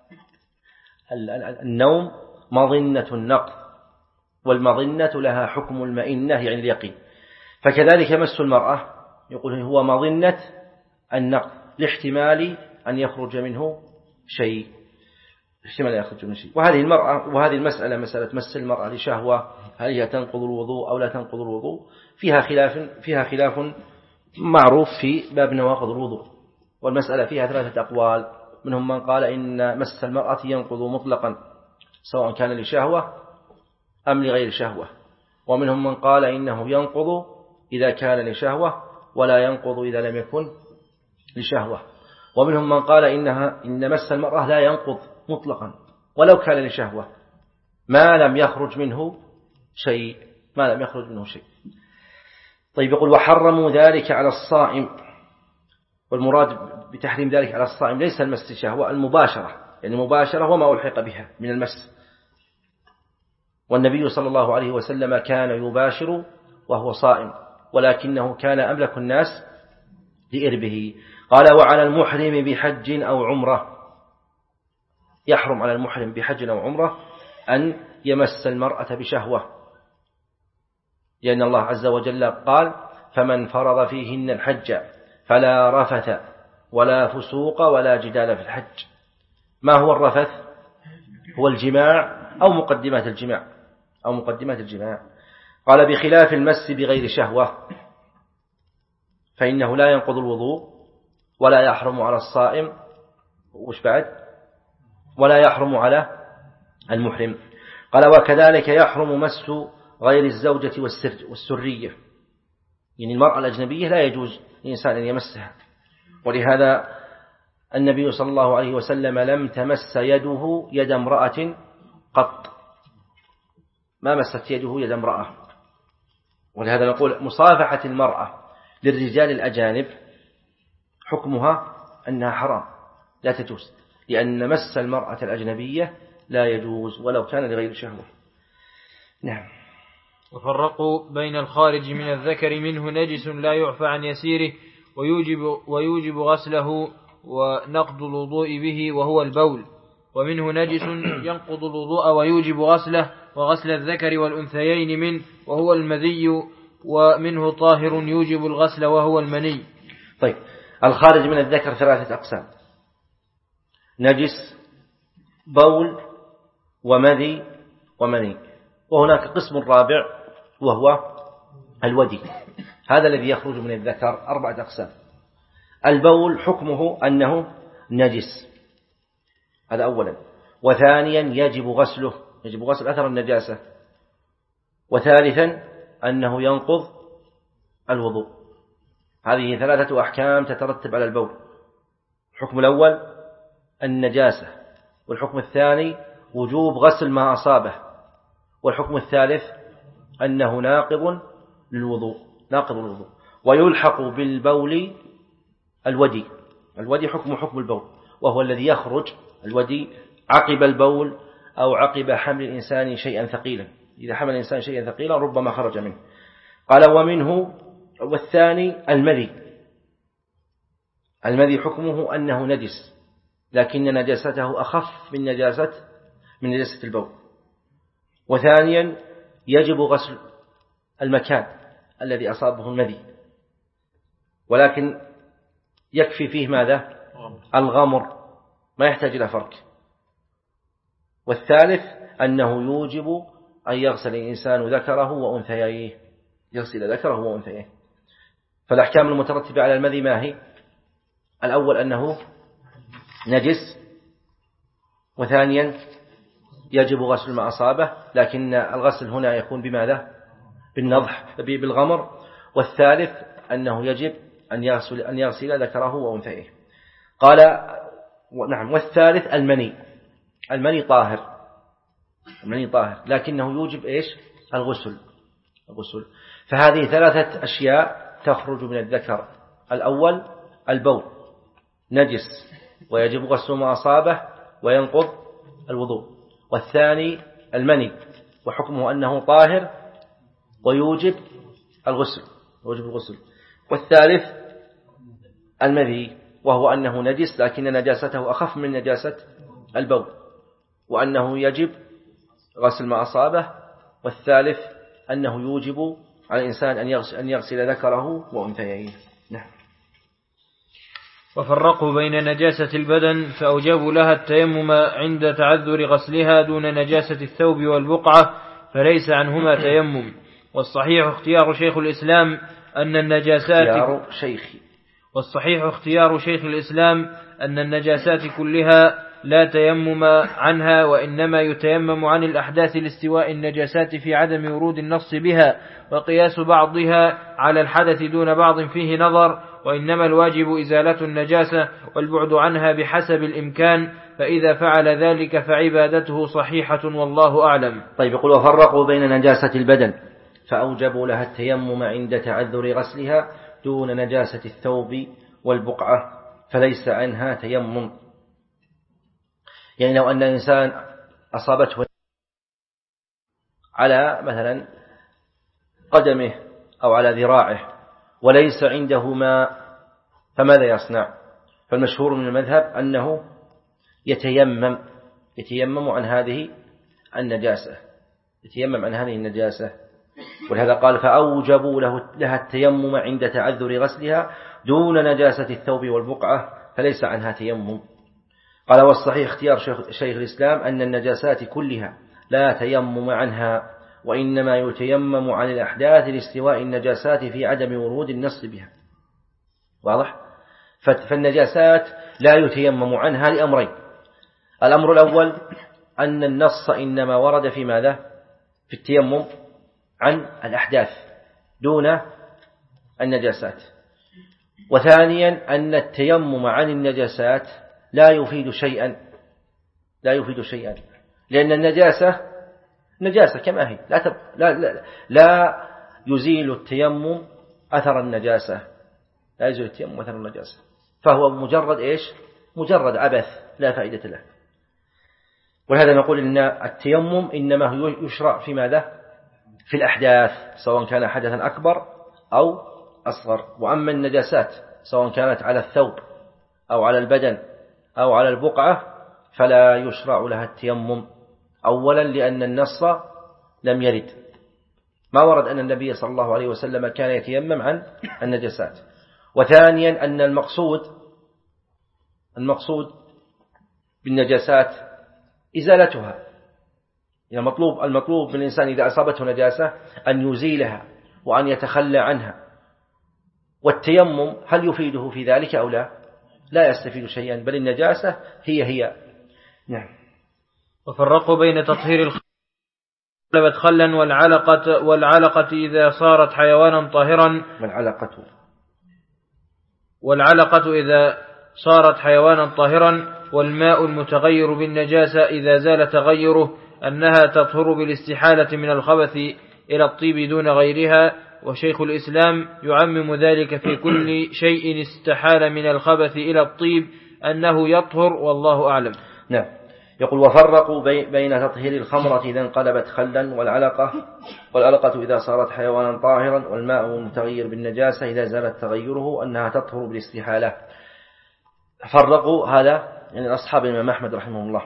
النوم مظنة النقض، والمظنة لها حكم المئنة يعني اليقين. فكذلك مس المرأة يقول هو مظنة النقض لاحتمال أن يخرج منه شيء احتمال أن يخرج منه شيء. وهذه المرأة وهذه المسألة مسألة مس المرأة لشهوة هل هي تنقض الوضوء أو لا تنقض الوضوء فيها خلاف فيها خلاف معروف في باب نواقض الوضوء، والمسألة فيها ثلاثة أقوال. منهم من قال إن مس المرأة ينقض مطلقا سواء كان لشهوة أم لغير شهوة، ومنهم من قال إنه ينقض إذا كان لشهوة ولا ينقض إذا لم يكن لشهوة، ومنهم من قال إنها إن مس المرأة لا ينقض مطلقا ولو كان لشهوة ما لم يخرج منه شيء ما لم يخرج منه شيء. طيب يقول وحرموا ذلك على الصائم والمراد بتحريم ذلك على الصائم ليس المس شهوة، المباشرة، يعني المباشرة وما ألحق بها من المس. والنبي صلى الله عليه وسلم كان يباشر وهو صائم، ولكنه كان أملك الناس لإربه. قال وعلى المحرم بحج أو عمرة، يحرم على المحرم بحج أو عمرة أن يمس المرأة بشهوة، لأن الله عز وجل قال فمن فرض فيهن الحج فلا رفث ولا فسوق ولا جدال في الحج. ما هو الرفث؟ هو الجماع أو مقدمات الجماع أو مقدمات الجماع. قال بخلاف المس بغير شهوة فإنه لا ينقض الوضوء ولا يحرم على الصائم، وش بعد؟ ولا يحرم على المحرم. قال وكذلك يحرم مس غير الزوجة والسر والسرية، يعني المرأة الأجنبية لا يجوز لإنسان أن يمسها، ولهذا النبي صلى الله عليه وسلم لم تمس يده يد امرأة قط، ما مست يده يد امرأة. ولهذا نقول مصافحة المرأة للرجال الأجانب حكمها أنها حرام لا تجوز، لأن مس المرأة الأجنبية لا يجوز ولو كان لغير شهوة. نعم. وفرقوا بين الخارج من الذكر منه نجس لا يعفى عن يسيره ويوجب, ويوجب غسله ونقض الوضوء به وهو البول، ومنه نجس ينقض الوضوء ويوجب غسله وغسل الذكر والأنثيين منه وهو المذي، ومنه طاهر يوجب الغسل وهو المني. طيب الخارج من الذكر ثلاثة أقسام: نجس، بول، ومذي، ومني. وهناك قسم رابع وهو الودي، هذا الذي يخرج من الذكر. أربعة أقسام. البول حكمه أنه نجس، هذا أولا. وثانيا يجب غسله، يجب غسل أثر النجاسة. وثالثا أنه ينقض الوضوء. هذه ثلاثة أحكام تترتب على البول. الحكم الأول النجاسة، والحكم الثاني وجوب غسل ما أصابه، والحكم الثالث أنه ناقض للوضوء، ناقض الوضوء. ويلحق بالبول الودي، الودي حكم حكم البول، وهو الذي يخرج الودي عقب البول أو عقب حمل الإنسان شيئا ثقيلا. إذا حمل الإنسان شيئا ثقيلا ربما خرج منه. قال ومنه، والثاني المذي. المذي حكمه أنه نجس، لكن نجاسته أخف من نجاسة من نجاسة البول. وثانيا يجب غسل المكان الذي أصابه المذي، ولكن يكفي فيه ماذا؟ الغمر، ما يحتاج إلى فرك. والثالث أنه يوجب أن يغسل الإنسان ذكره وأنثيه، يغسل ذكره وأنثيه. فالأحكام المترتبة على المذي ما هي؟ الأول أنه نجس، وثانيا يجب غسل ما أصابه، لكن الغسل هنا يكون بماذا؟ بالنضح، بالغمر. والثالث أنه يجب أن يغسل, أن يغسل ذكره وأنثيه. قال نعم. والثالث المني. المني طاهر، المني طاهر، لكنه يوجب إيش؟ الغسل، الغسل. فهذه ثلاثة أشياء تخرج من الذكر. الأول البول نجس ويجب غسل ما أصابه وينقض الوضوء. والثاني المني وحكمه أنه طاهر ويوجب الغسل، يوجب الغسل. والثالث المذي وهو أنه نجس لكن نجاسته أخف من نجاسة البول، وأنه يجب غسل ما أصابه. والثالث أنه يوجب على الإنسان أن يغسل, أن يغسل ذكره وأنثيه. نعم. وفرقوا بين نجاسة البدن فأوجبوا لها التيمم عند تعذر غسلها دون نجاسة الثوب والبقعة، فليس عنهما تيمم. والصحيح اختيار شيخ الإسلام أن النجاسات اختيار شيخي والصحيح اختيار شيخ الإسلام أن النجاسات كلها لا تيمم عنها، وإنما يتيمم عن الأحداث لاستواء النجاسات في عدم ورود النص بها، وقياس بعضها على الحدث دون بعض فيه نظر، وإنما الواجب إزالة النجاسة والبعد عنها بحسب الإمكان، فإذا فعل ذلك فعبادته صحيحة والله أعلم. طيب يقول وفرقوا بين نجاسة البدن فأوجبوا لها التيمم عند تعذر غسلها دون نجاسة الثوب والبقعة فليس عنها تيمم. يعني لو أن الإنسان أصابته على مثلا قدمه أو على ذراعه وليس عنده ماء فماذا يصنع؟ فالمشهور من المذهب أنه يتيمم يتيمم عن هذه النجاسة يتيمم عن هذه النجاسة ولهذا قال فأوجبوا له لها التيمم عند تعذر غسلها دون نجاسة الثوب والبقعة فليس عنها تيمم. قال والصحيح اختيار شيخ, شيخ الإسلام أن النجاسات كلها لا تيمم عنها وإنما يتيمم عن الأحداث لاستواء النجاسات في عدم ورود النص بها. واضح؟ فالنجاسات لا يتيمم عنها لأمرين. الأمر الأول أن النص إنما ورد في ماذا؟ في التيمم عن الأحداث دون النجاسات. وثانيا أن التيمم عن النجاسات لا يفيد شيئا لا يفيد شيئا لأن النجاسة نجاسة كما هي لا, تب... لا, لا, لا يزيل التيمم أثر النجاسة لا يزيل التيمم أثر النجاسة فهو مجرد إيش؟ مجرد عبث لا فائدة له. ولهذا نقول إن التيمم إنما يشرع في ماذا؟ في الأحداث سواء كان حدثا أكبر أو أصغر. وأما النجاسات سواء كانت على الثوب أو على البدن أو على البقعة فلا يشرع لها التيمم. أولا لأن النص لم يرد ما ورد أن النبي صلى الله عليه وسلم كان يتيمم عن النجاسات. وثانيا أن المقصود المقصود بالنجاسات إزالتها. المطلوب المطلوب من الإنسان إذا أصابته نجاسة أن يزيلها وأن يتخلى عنها. والتيمم هل يفيده في ذلك أو لا؟ لا يستفيد شيئا بل النجاسة هي هي. نعم. وفرقوا بين تطهير الخلبة خلا والعلقة والعلقة إذا صارت حيوانا طاهرا والعلقة والعلقة إذا صارت حيوانا طاهرا والماء المتغير بالنجاسة إذا زال تغيره أنها تطهر بالاستحالة من الخبث إلى الطيب دون غيرها. وشيخ الإسلام يعمم ذلك في كل شيء استحال من الخبث إلى الطيب أنه يطهر والله أعلم. نعم. يقول وفرقوا بين تطهير الخمرة إذا انقلبت خلا والعلقة والعلقة إذا صارت حيوانا طاهرا والماء المتغير بالنجاسة إذا زالت تغيره أنها تطهر بالاستحالة. فرقوا هذا يعني أصحاب الإمام أحمد رحمه الله.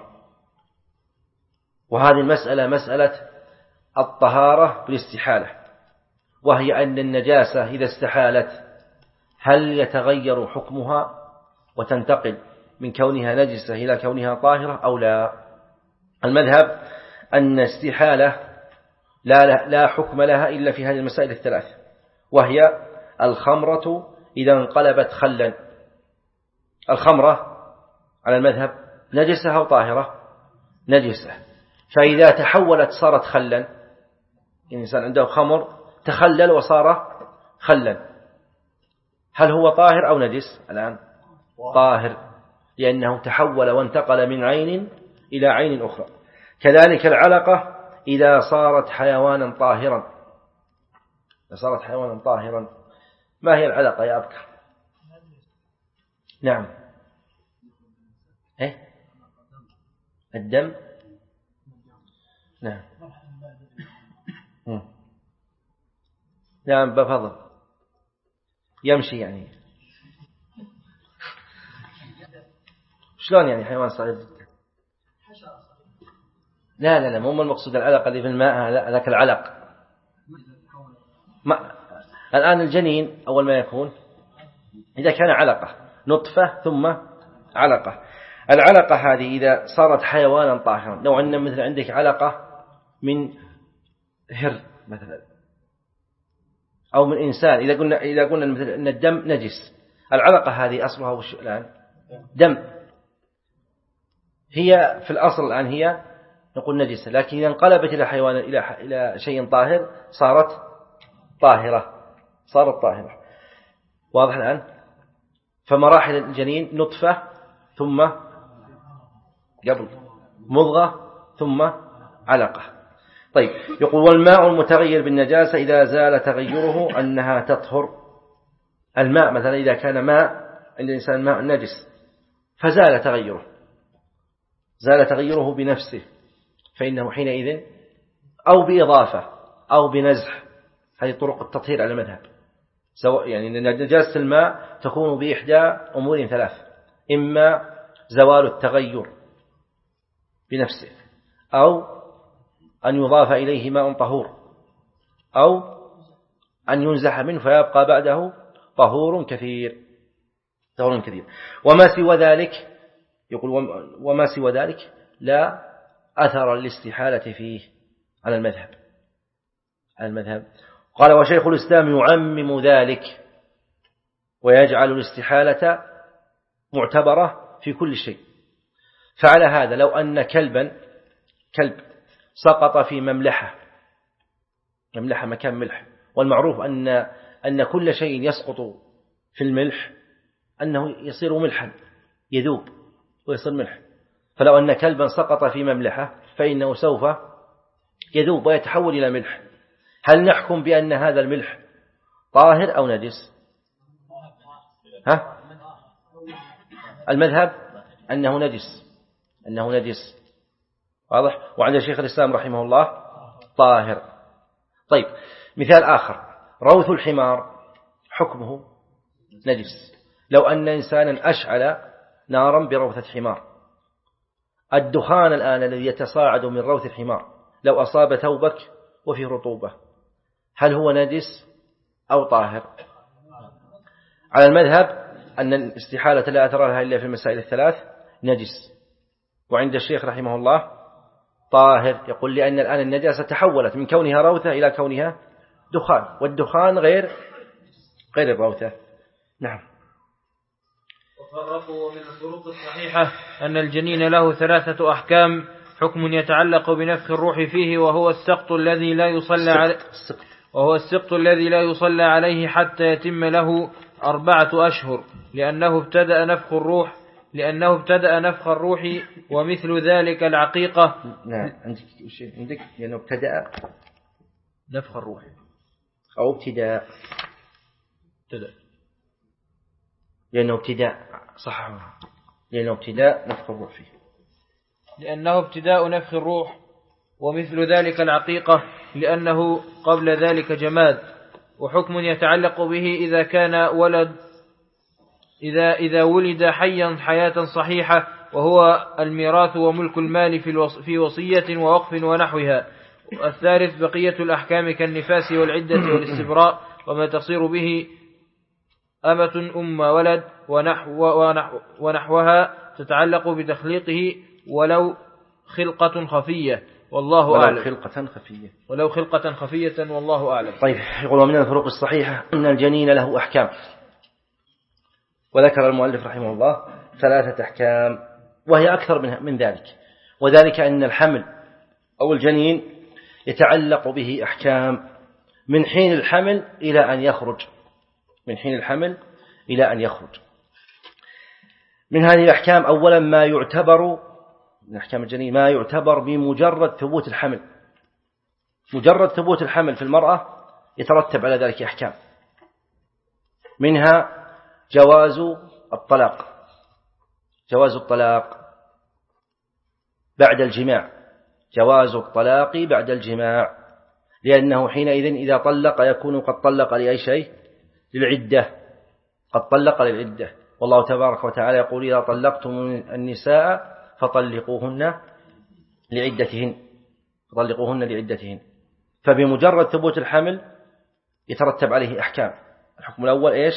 وهذه المسألة مسألة الطهارة بالاستحالة وهي أن النجاسة إذا استحالت هل يتغير حكمها وتنتقل من كونها نجسة إلى كونها طاهرة أو لا؟ المذهب أن استحالة لا, لا حكم لها إلا في هذه المسائل الثلاث وهي الخمرة إذا انقلبت خلا. الخمرة على المذهب نجسة أو طاهرة؟ نجسة. فإذا تحولت صارت خلا الإنسان عنده خمر تخلل وصار خلا هل هو طاهر أو نجس؟ الآن طاهر لأنه تحول وانتقل من عين إلى عين أخرى. كذلك العلقة إذا صارت حيوانا طاهرا إذا صارت حيوانا طاهرا ما هي العلقة يا أبكر؟ نعم إيه؟ الدم. نعم نعم بفضل يمشي يعني شلون يعني حيوان صغير جدا؟ لا لا لا مو المقصود العلقة اللي في الماء هذاك العلق ما الآن الجنين أول ما يكون إذا كان علقة نطفة ثم علقة. العلقة هذه إذا صارت حيوانا طاهرا لو أن مثل عندك علقة من هر مثلا أو من إنسان إذا قلنا إذا قلنا مثل أن الدم نجس العلقة هذه أصلها وش الآن؟ دم. هي في الأصل الآن هي نقول نجسة لكن إذا انقلبت إلى حيوان إلى إلى شيء طاهر صارت طاهرة صارت طاهرة. واضح الآن؟ فمراحل الجنين نطفة ثم قبل مضغة ثم علقة. طيب يقول والماء المتغير بالنجاسة إذا زال تغيره أنها تطهر. الماء مثلا إذا كان ماء عند الإنسان ماء نجس فزال تغيره زال تغيره بنفسه فإنه حينئذ أو بإضافة أو بنزح، هذه طرق التطهير على المذهب، سواء يعني نجاسة الماء تكون بإحدى أمور ثلاث: إما زوال التغير بنفسه، أو أن يضاف إليه ماء طهور، أو أن ينزح منه فيبقى بعده طهور كثير طهور كثير وما سوى ذلك يقول وما سوى ذلك لا أثر الاستحالة فيه على المذهب على المذهب قال وشيخ الإسلام يعمم ذلك ويجعل الاستحالة معتبرة في كل شيء. فعلى هذا لو أن كلبا كلب سقط في مملحة مملحة مكان ملح، والمعروف أن أن كل شيء يسقط في الملح أنه يصير ملحا يذوب ويصير ملح، فلو أن كلبا سقط في مملحة فإنه سوف يذوب ويتحول إلى ملح، هل نحكم بأن هذا الملح طاهر أو نجس؟ ها؟ المذهب أنه نجس أنه نجس واضح. وعند شيخ الإسلام رحمه الله طاهر. طيب مثال آخر: روث الحمار حكمه نجس. لو أن إنسانا أشعل نارا بروثة حمار، الدخان الآن الذي يتصاعد من روث الحمار لو أصاب ثوبك وفيه رطوبة هل هو نجس أو طاهر؟ على المذهب أن الاستحالة لا أثر لها إلا في المسائل الثلاث نجس. وعند الشيخ رحمه الله طاهر، يقول لأن الآن النجاسة تحولت من كونها روثة إلى كونها دخان، والدخان غير غير الروثة. نعم. وفرقوا من الفروق الصحيحة أن الجنين له ثلاثة أحكام: حكم يتعلق بنفخ الروح فيه وهو السقط الذي لا يصلى عليه وهو السقط الذي لا يصلى عليه حتى يتم له أربعة أشهر لأنه ابتدأ نفخ الروح لأنه ابتدأ نفخ الروح ومثل ذلك العقيقة. نعم عندك شيء عندك لأنه ابتدأ نفخ الروح أو ابتداء ابتدأ لأنه ابتداء صح لأنه ابتداء نفخ الروح فيه لأنه ابتداء نفخ الروح ومثل ذلك العقيقة لأنه قبل ذلك جماد. وحكم يتعلق به إذا كان ولد إذا إذا ولد حيا حياة صحيحة وهو الميراث وملك المال في في وصية ووقف ونحوها. الثالث بقية الأحكام كالنفاس والعدة والاستبراء وما تصير به أمة أم ولد ونحو ونحو ونحوها تتعلق بتخليقه ولو خلقة خفية والله أعلم. ولو خلقة خفية ولو خلقة خفية والله أعلم. طيب يقول من الفروق الصحيحة أن الجنين له أحكام، وذكر المؤلف رحمه الله ثلاثة أحكام وهي أكثر من ذلك، وذلك أن الحمل أو الجنين يتعلق به أحكام من حين الحمل إلى أن يخرج من حين الحمل إلى أن يخرج. من هذه الأحكام أولا ما يعتبر من أحكام الجنين ما يعتبر بمجرد ثبوت الحمل. مجرد ثبوت الحمل في المرأة يترتب على ذلك أحكام، منها جواز الطلاق جواز الطلاق بعد الجماع جواز الطلاق بعد الجماع لأنه حينئذ إذا طلق يكون قد طلق لأي شيء للعدة قد طلق للعدة. والله تبارك وتعالى يقول إذا طلقتم النساء فطلقوهن لعدتهن فطلقوهن لعدتهن. فبمجرد ثبوت الحمل يترتب عليه أحكام. الحكم الأول إيش؟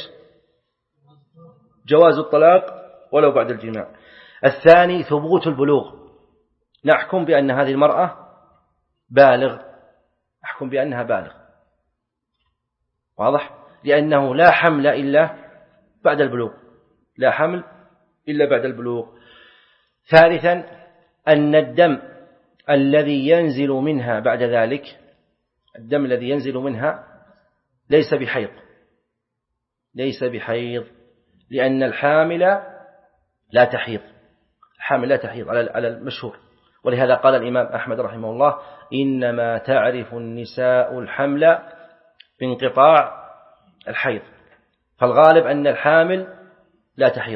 جواز الطلاق ولو بعد الجماع. الثاني ثبوت البلوغ، نحكم بأن هذه المرأة بالغ نحكم بأنها بالغ واضح؟ لأنه لا حمل إلا بعد البلوغ لا حمل إلا بعد البلوغ. ثالثا أن الدم الذي ينزل منها بعد ذلك الدم الذي ينزل منها ليس بحيض ليس بحيض لأن الحامل لا تحيض الحامل لا تحيض على المشهور. ولهذا قال الإمام أحمد رحمه الله إنما تعرف النساء الحمل بانقطاع الحيض. فالغالب أن الحامل لا تحيض.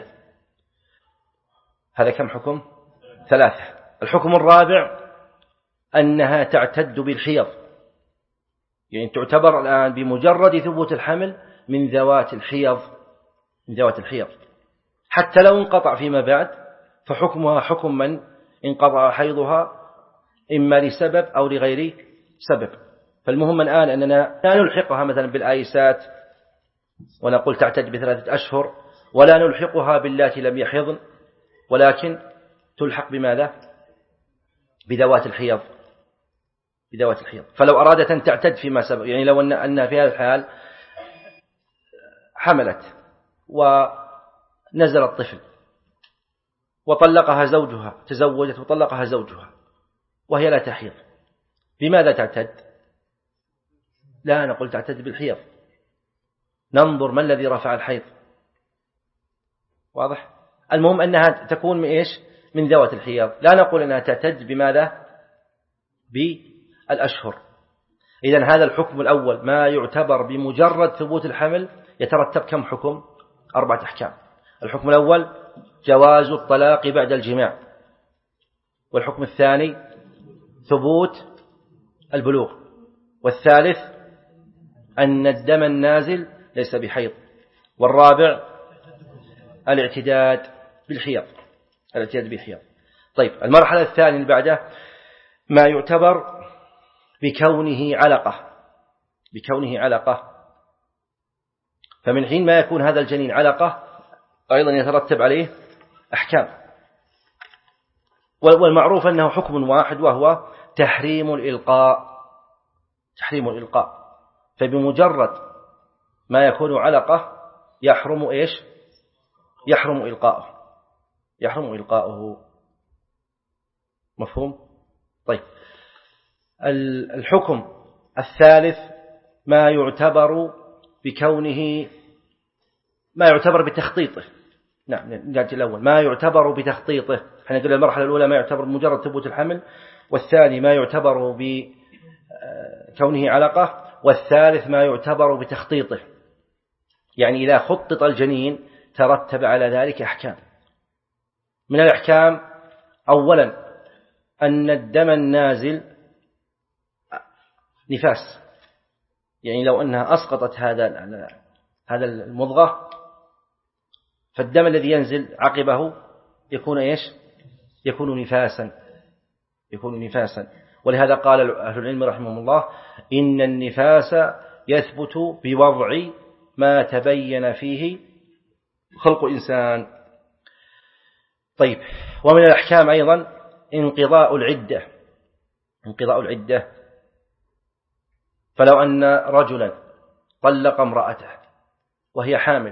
هذا كم حكم؟ ثلاثة. الحكم الرابع أنها تعتد بالحيض، يعني تعتبر الآن بمجرد ثبوت الحمل من ذوات الحيض، من ذوات الحيض حتى لو انقطع فيما بعد فحكمها حكم من انقطع حيضها إما لسبب أو لغير سبب. فالمهم الآن أننا لا نلحقها مثلا بالآيسات ونقول تعتد بثلاثة أشهر، ولا نلحقها باللاتي لم يحضن، ولكن تلحق بماذا؟ بذوات الحيض، بذوات الحيض. فلو أرادت أن تعتد فيما سبق، يعني لو أن أنها في هذا الحال حملت ونزل الطفل وطلقها زوجها، تزوجت وطلقها زوجها وهي لا تحيض، بماذا تعتد؟ لا نقول تعتد بالحيض، ننظر ما الذي رفع الحيض. واضح؟ المهم أنها تكون من إيش؟ من ذوات الحيض. لا نقول أنها تعتد بماذا؟ بالأشهر. إذن هذا الحكم الأول ما يعتبر بمجرد ثبوت الحمل يترتب كم حكم؟ أربعة أحكام. الحكم الأول جواز الطلاق بعد الجماع، والحكم الثاني ثبوت البلوغ، والثالث أن الدم النازل ليس بحيض، والرابع الاعتداد بالحيض، الاعتداد بالحيض. طيب المرحلة الثانية اللي بعدها ما يعتبر بكونه علقة، بكونه علقة. فمن حين ما يكون هذا الجنين علقة أيضا يترتب عليه أحكام، والمعروف أنه حكم واحد وهو تحريم الإلقاء، تحريم الإلقاء. فبمجرد ما يكون علقة يحرم إيش؟ يحرم إلقاؤه، يحرم إلقاؤه. مفهوم؟ طيب الحكم الثالث ما يعتبر بكونه ما يعتبر بتخطيطه. نعم نرجع الأول ما يعتبر بتخطيطه. احنا قلنا المرحلة الأولى ما يعتبر مجرد ثبوت الحمل، والثاني ما يعتبر بكونه علقة، والثالث ما يعتبر بتخطيطه، يعني إذا خطط الجنين ترتب على ذلك أحكام. من الأحكام أولا أن الدم النازل نفاس، يعني لو أنها أسقطت هذا هذا المضغة فالدم الذي ينزل عقبه يكون إيش؟ يكون نفاسا، يكون نفاسا. ولهذا قال أهل العلم رحمهم الله إن النفاس يثبت بوضع ما تبين فيه خلق إنسان. طيب ومن الأحكام أيضا انقضاء العدة، انقضاء العدة. فلو أن رجلا طلق امرأته وهي حامل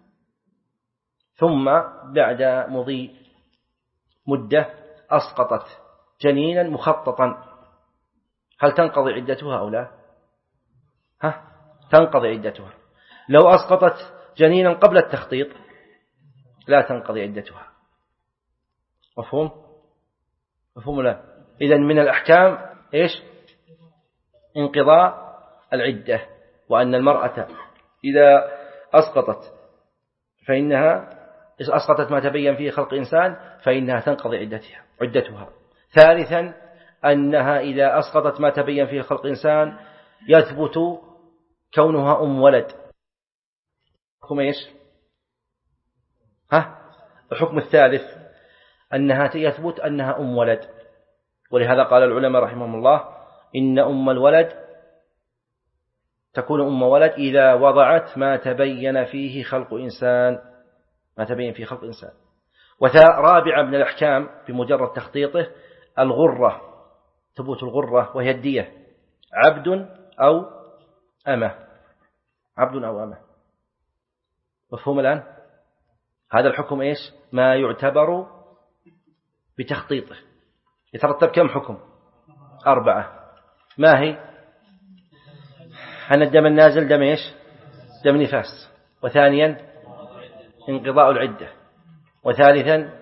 ثم بعد مضي مدة أسقطت جنينا مخططا، هل تنقضي عدتها أو لا؟ ها؟ تنقضي عدتها. لو أسقطت جنينا قبل التخطيط لا تنقضي عدتها. مفهوم؟ مفهوم لا؟ إذن من الأحكام إيش؟ انقضاء العدة، وأن المرأة إذا أسقطت فإنها أسقطت ما تبين فيه خلق إنسان فإنها تنقضي عدتها عدتها. ثالثا أنها إذا أسقطت ما تبين فيه خلق إنسان يثبت كونها أم ولد. حكم إيش؟ ها؟ الحكم الثالث أنها يثبت أنها أم ولد. ولهذا قال العلماء رحمهم الله إن أم الولد تكون أم ولد إذا وضعت ما تبين فيه خلق إنسان، ما تبين فيه خلق إنسان. ورابعا من الأحكام بمجرد تخطيطه الغرة، ثبوت الغرة وهي الدية، عبد أو أمة، عبد أو أمة. مفهوم الآن؟ هذا الحكم إيش؟ ما يعتبر بتخطيطه. يترتب كم حكم؟ أربعة. ما هي؟ أن الدم النازل دم إيش؟ دم نفاس. وثانيا انقضاء العدة. وثالثا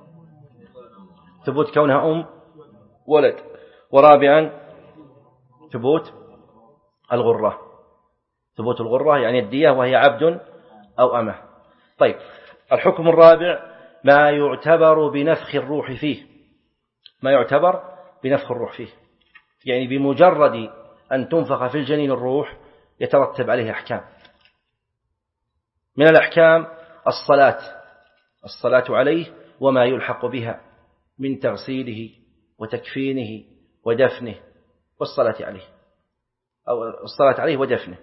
ثبوت كونها أم ولد. ورابعا ثبوت الغرة، ثبوت الغرة يعني الدية وهي عبد أو أمة. طيب الحكم الرابع ما يعتبر بنفخ الروح فيه، ما يعتبر بنفخ الروح فيه، يعني بمجرد أن تنفخ في الجنين الروح يترتب عليه أحكام. من الأحكام الصلاة، الصلاة عليه وما يلحق بها من تغسيله وتكفينه ودفنه والصلاة عليه، أو الصلاة عليه ودفنه.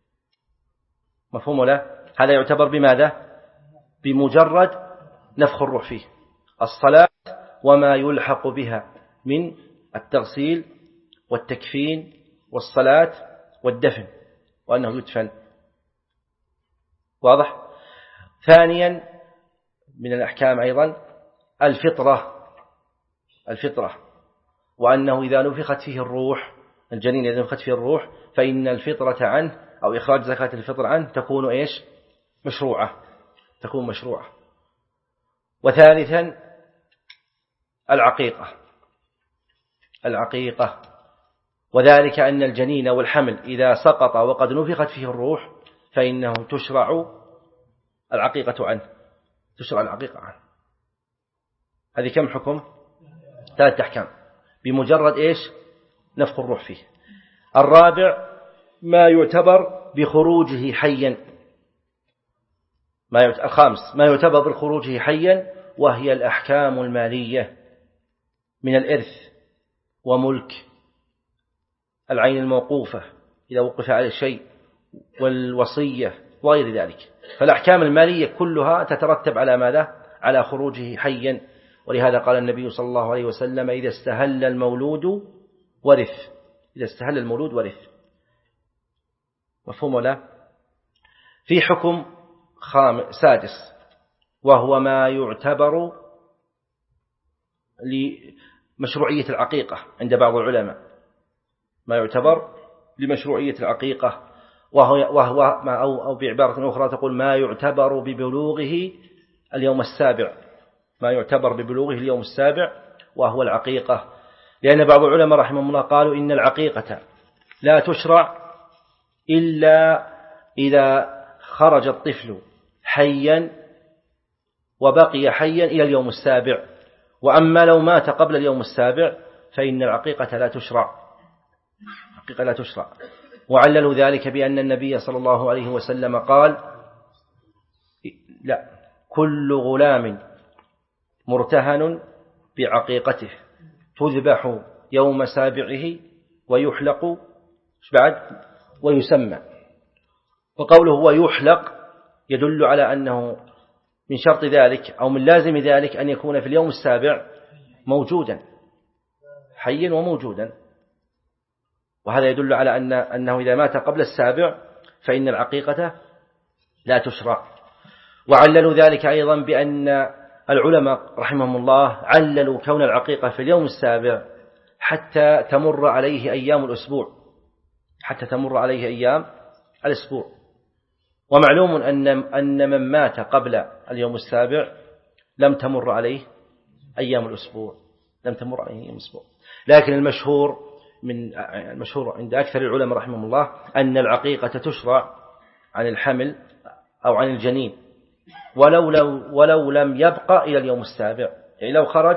مفهوم له؟ هذا يعتبر بماذا؟ بمجرد نفخ الروح فيه، الصلاة وما يلحق بها من التغسيل والتكفين والصلاة والدفن، وأنه يدفن. واضح؟ ثانيا من الأحكام أيضا الفطرة، الفطرة وأنه إذا نفخت فيه الروح، الجنين إذا نفخت فيه الروح فإن الفطرة عنه أو إخراج زكاة الفطر عنه تكون إيش؟ مشروعة، تكون مشروعة. وثالثا العقيقة، العقيقة وذلك أن الجنين والحمل إذا سقط وقد نفخت فيه الروح فإنه تشرع العقيقة عنه، تشرع العقيقة عنه. هذه كم حكم؟ ثلاثة أحكام بمجرد إيش؟ نفخ الروح فيه. الرابع ما يعتبر بخروجه حيا، ما يعت... الخامس ما يعتبر بخروجه حيا، وهي الأحكام المالية من الإرث وملك العين الموقوفة إذا وقف على شيء والوصية وغير ذلك. فالأحكام المالية كلها تترتب على ماذا؟ على خروجه حيا. ولهذا قال النبي صلى الله عليه وسلم إذا استهل المولود ورث، إذا استهل المولود ورث. مفهوم ولا؟ في حكم خامس سادس وهو ما يعتبر لمشروعية العقيقة عند بعض العلماء، ما يعتبر لمشروعية العقيقة وهو, وهو ما أو, أو بعبارة أخرى تقول ما يعتبر ببلوغه اليوم السابع، ما يعتبر ببلوغه اليوم السابع وهو العقيقة. لأن بعض العلماء رحمهم الله قالوا إن العقيقة لا تشرع إلا إذا خرج الطفل حيا وبقي حيا إلى اليوم السابع، وأما لو مات قبل اليوم السابع فإن العقيقة لا تشرع، العقيقة لا تشرع. وعللوا ذلك بأن النبي صلى الله عليه وسلم قال لا، كل غلام مرتهن بعقيقته تذبح يوم سابعه ويحلق بعد ويسمى. وقوله ويحلق يدل على أنه من شرط ذلك أو من لازم ذلك أن يكون في اليوم السابع موجودا حيا وموجودا، وهذا يدل على أن أنه إذا مات قبل السابع فإن العقيقة لا تشرع. وعللوا ذلك أيضا بأن العلماء رحمهم الله عللوا كون العقيقة في اليوم السابع حتى تمر عليه أيام الأسبوع، حتى تمر عليه أيام الأسبوع. ومعلوم أن أن من مات قبل اليوم السابع لم تمر عليه أيام الأسبوع، لم تمر عليه أيام الأسبوع. لكن المشهور من المشهور عند أكثر العلماء رحمهم الله أن العقيقة تشرع عن الحمل أو عن الجنين ولو لو ولو لم يبقى إلى اليوم السابع، يعني لو خرج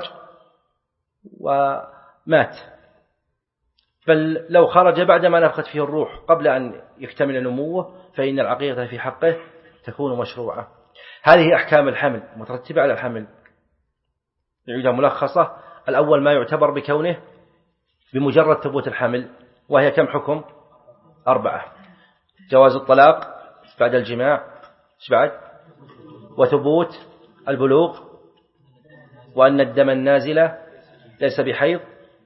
ومات، بل لو خرج بعدما نفخت فيه الروح قبل أن يكتمل نموه فإن العقيقة في حقه تكون مشروعة. هذه أحكام الحمل مترتبة على الحمل، نعيدها ملخصة. الأول ما يعتبر بكونه بمجرد ثبوت الحمل، وهي كم حكم؟ أربعة: جواز الطلاق بعد الجماع، إيش بعد؟ وثبوت البلوغ، وأن الدم النازل ليس بحيض،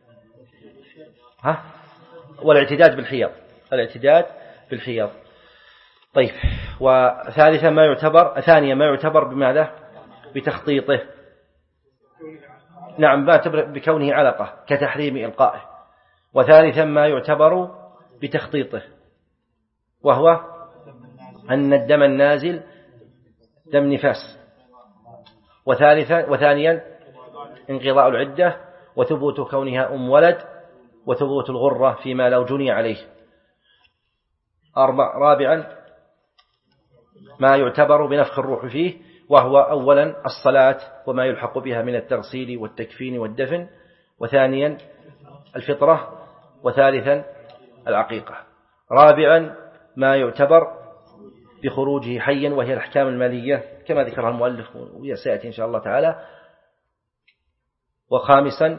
ها، والاعتداد بالحيض، الاعتداد بالحيض. طيب، وثالثا ما يعتبر ثانيا ما يعتبر بماذا؟ بتخطيطه، نعم، ما يعتبر بكونه علقة كتحريم إلقائه. وثالثا ما يعتبر بتخطيطه وهو أن الدم النازل دم نفاس. وثالثا وثانيا انقضاء العدة، وثبوت كونها أم ولد، وثبوت الغرة فيما لو جني عليه. أربع رابعا ما يعتبر بنفخ الروح فيه، وهو أولا الصلاة وما يلحق بها من التغسيل والتكفين والدفن، وثانيا الفطرة، وثالثا العقيقة، رابعا ما يعتبر بخروجه حيا وهي الأحكام المالية كما ذكرها المؤلف وسيأتي إن شاء الله تعالى، وخامسا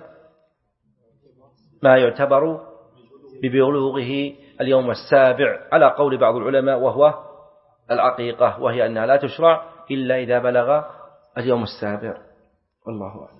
ما يعتبر ببلوغه اليوم السابع على قول بعض العلماء وهو العقيقة، وهي أنها لا تشرع إلا إذا بلغ اليوم السابع. والله أعلم.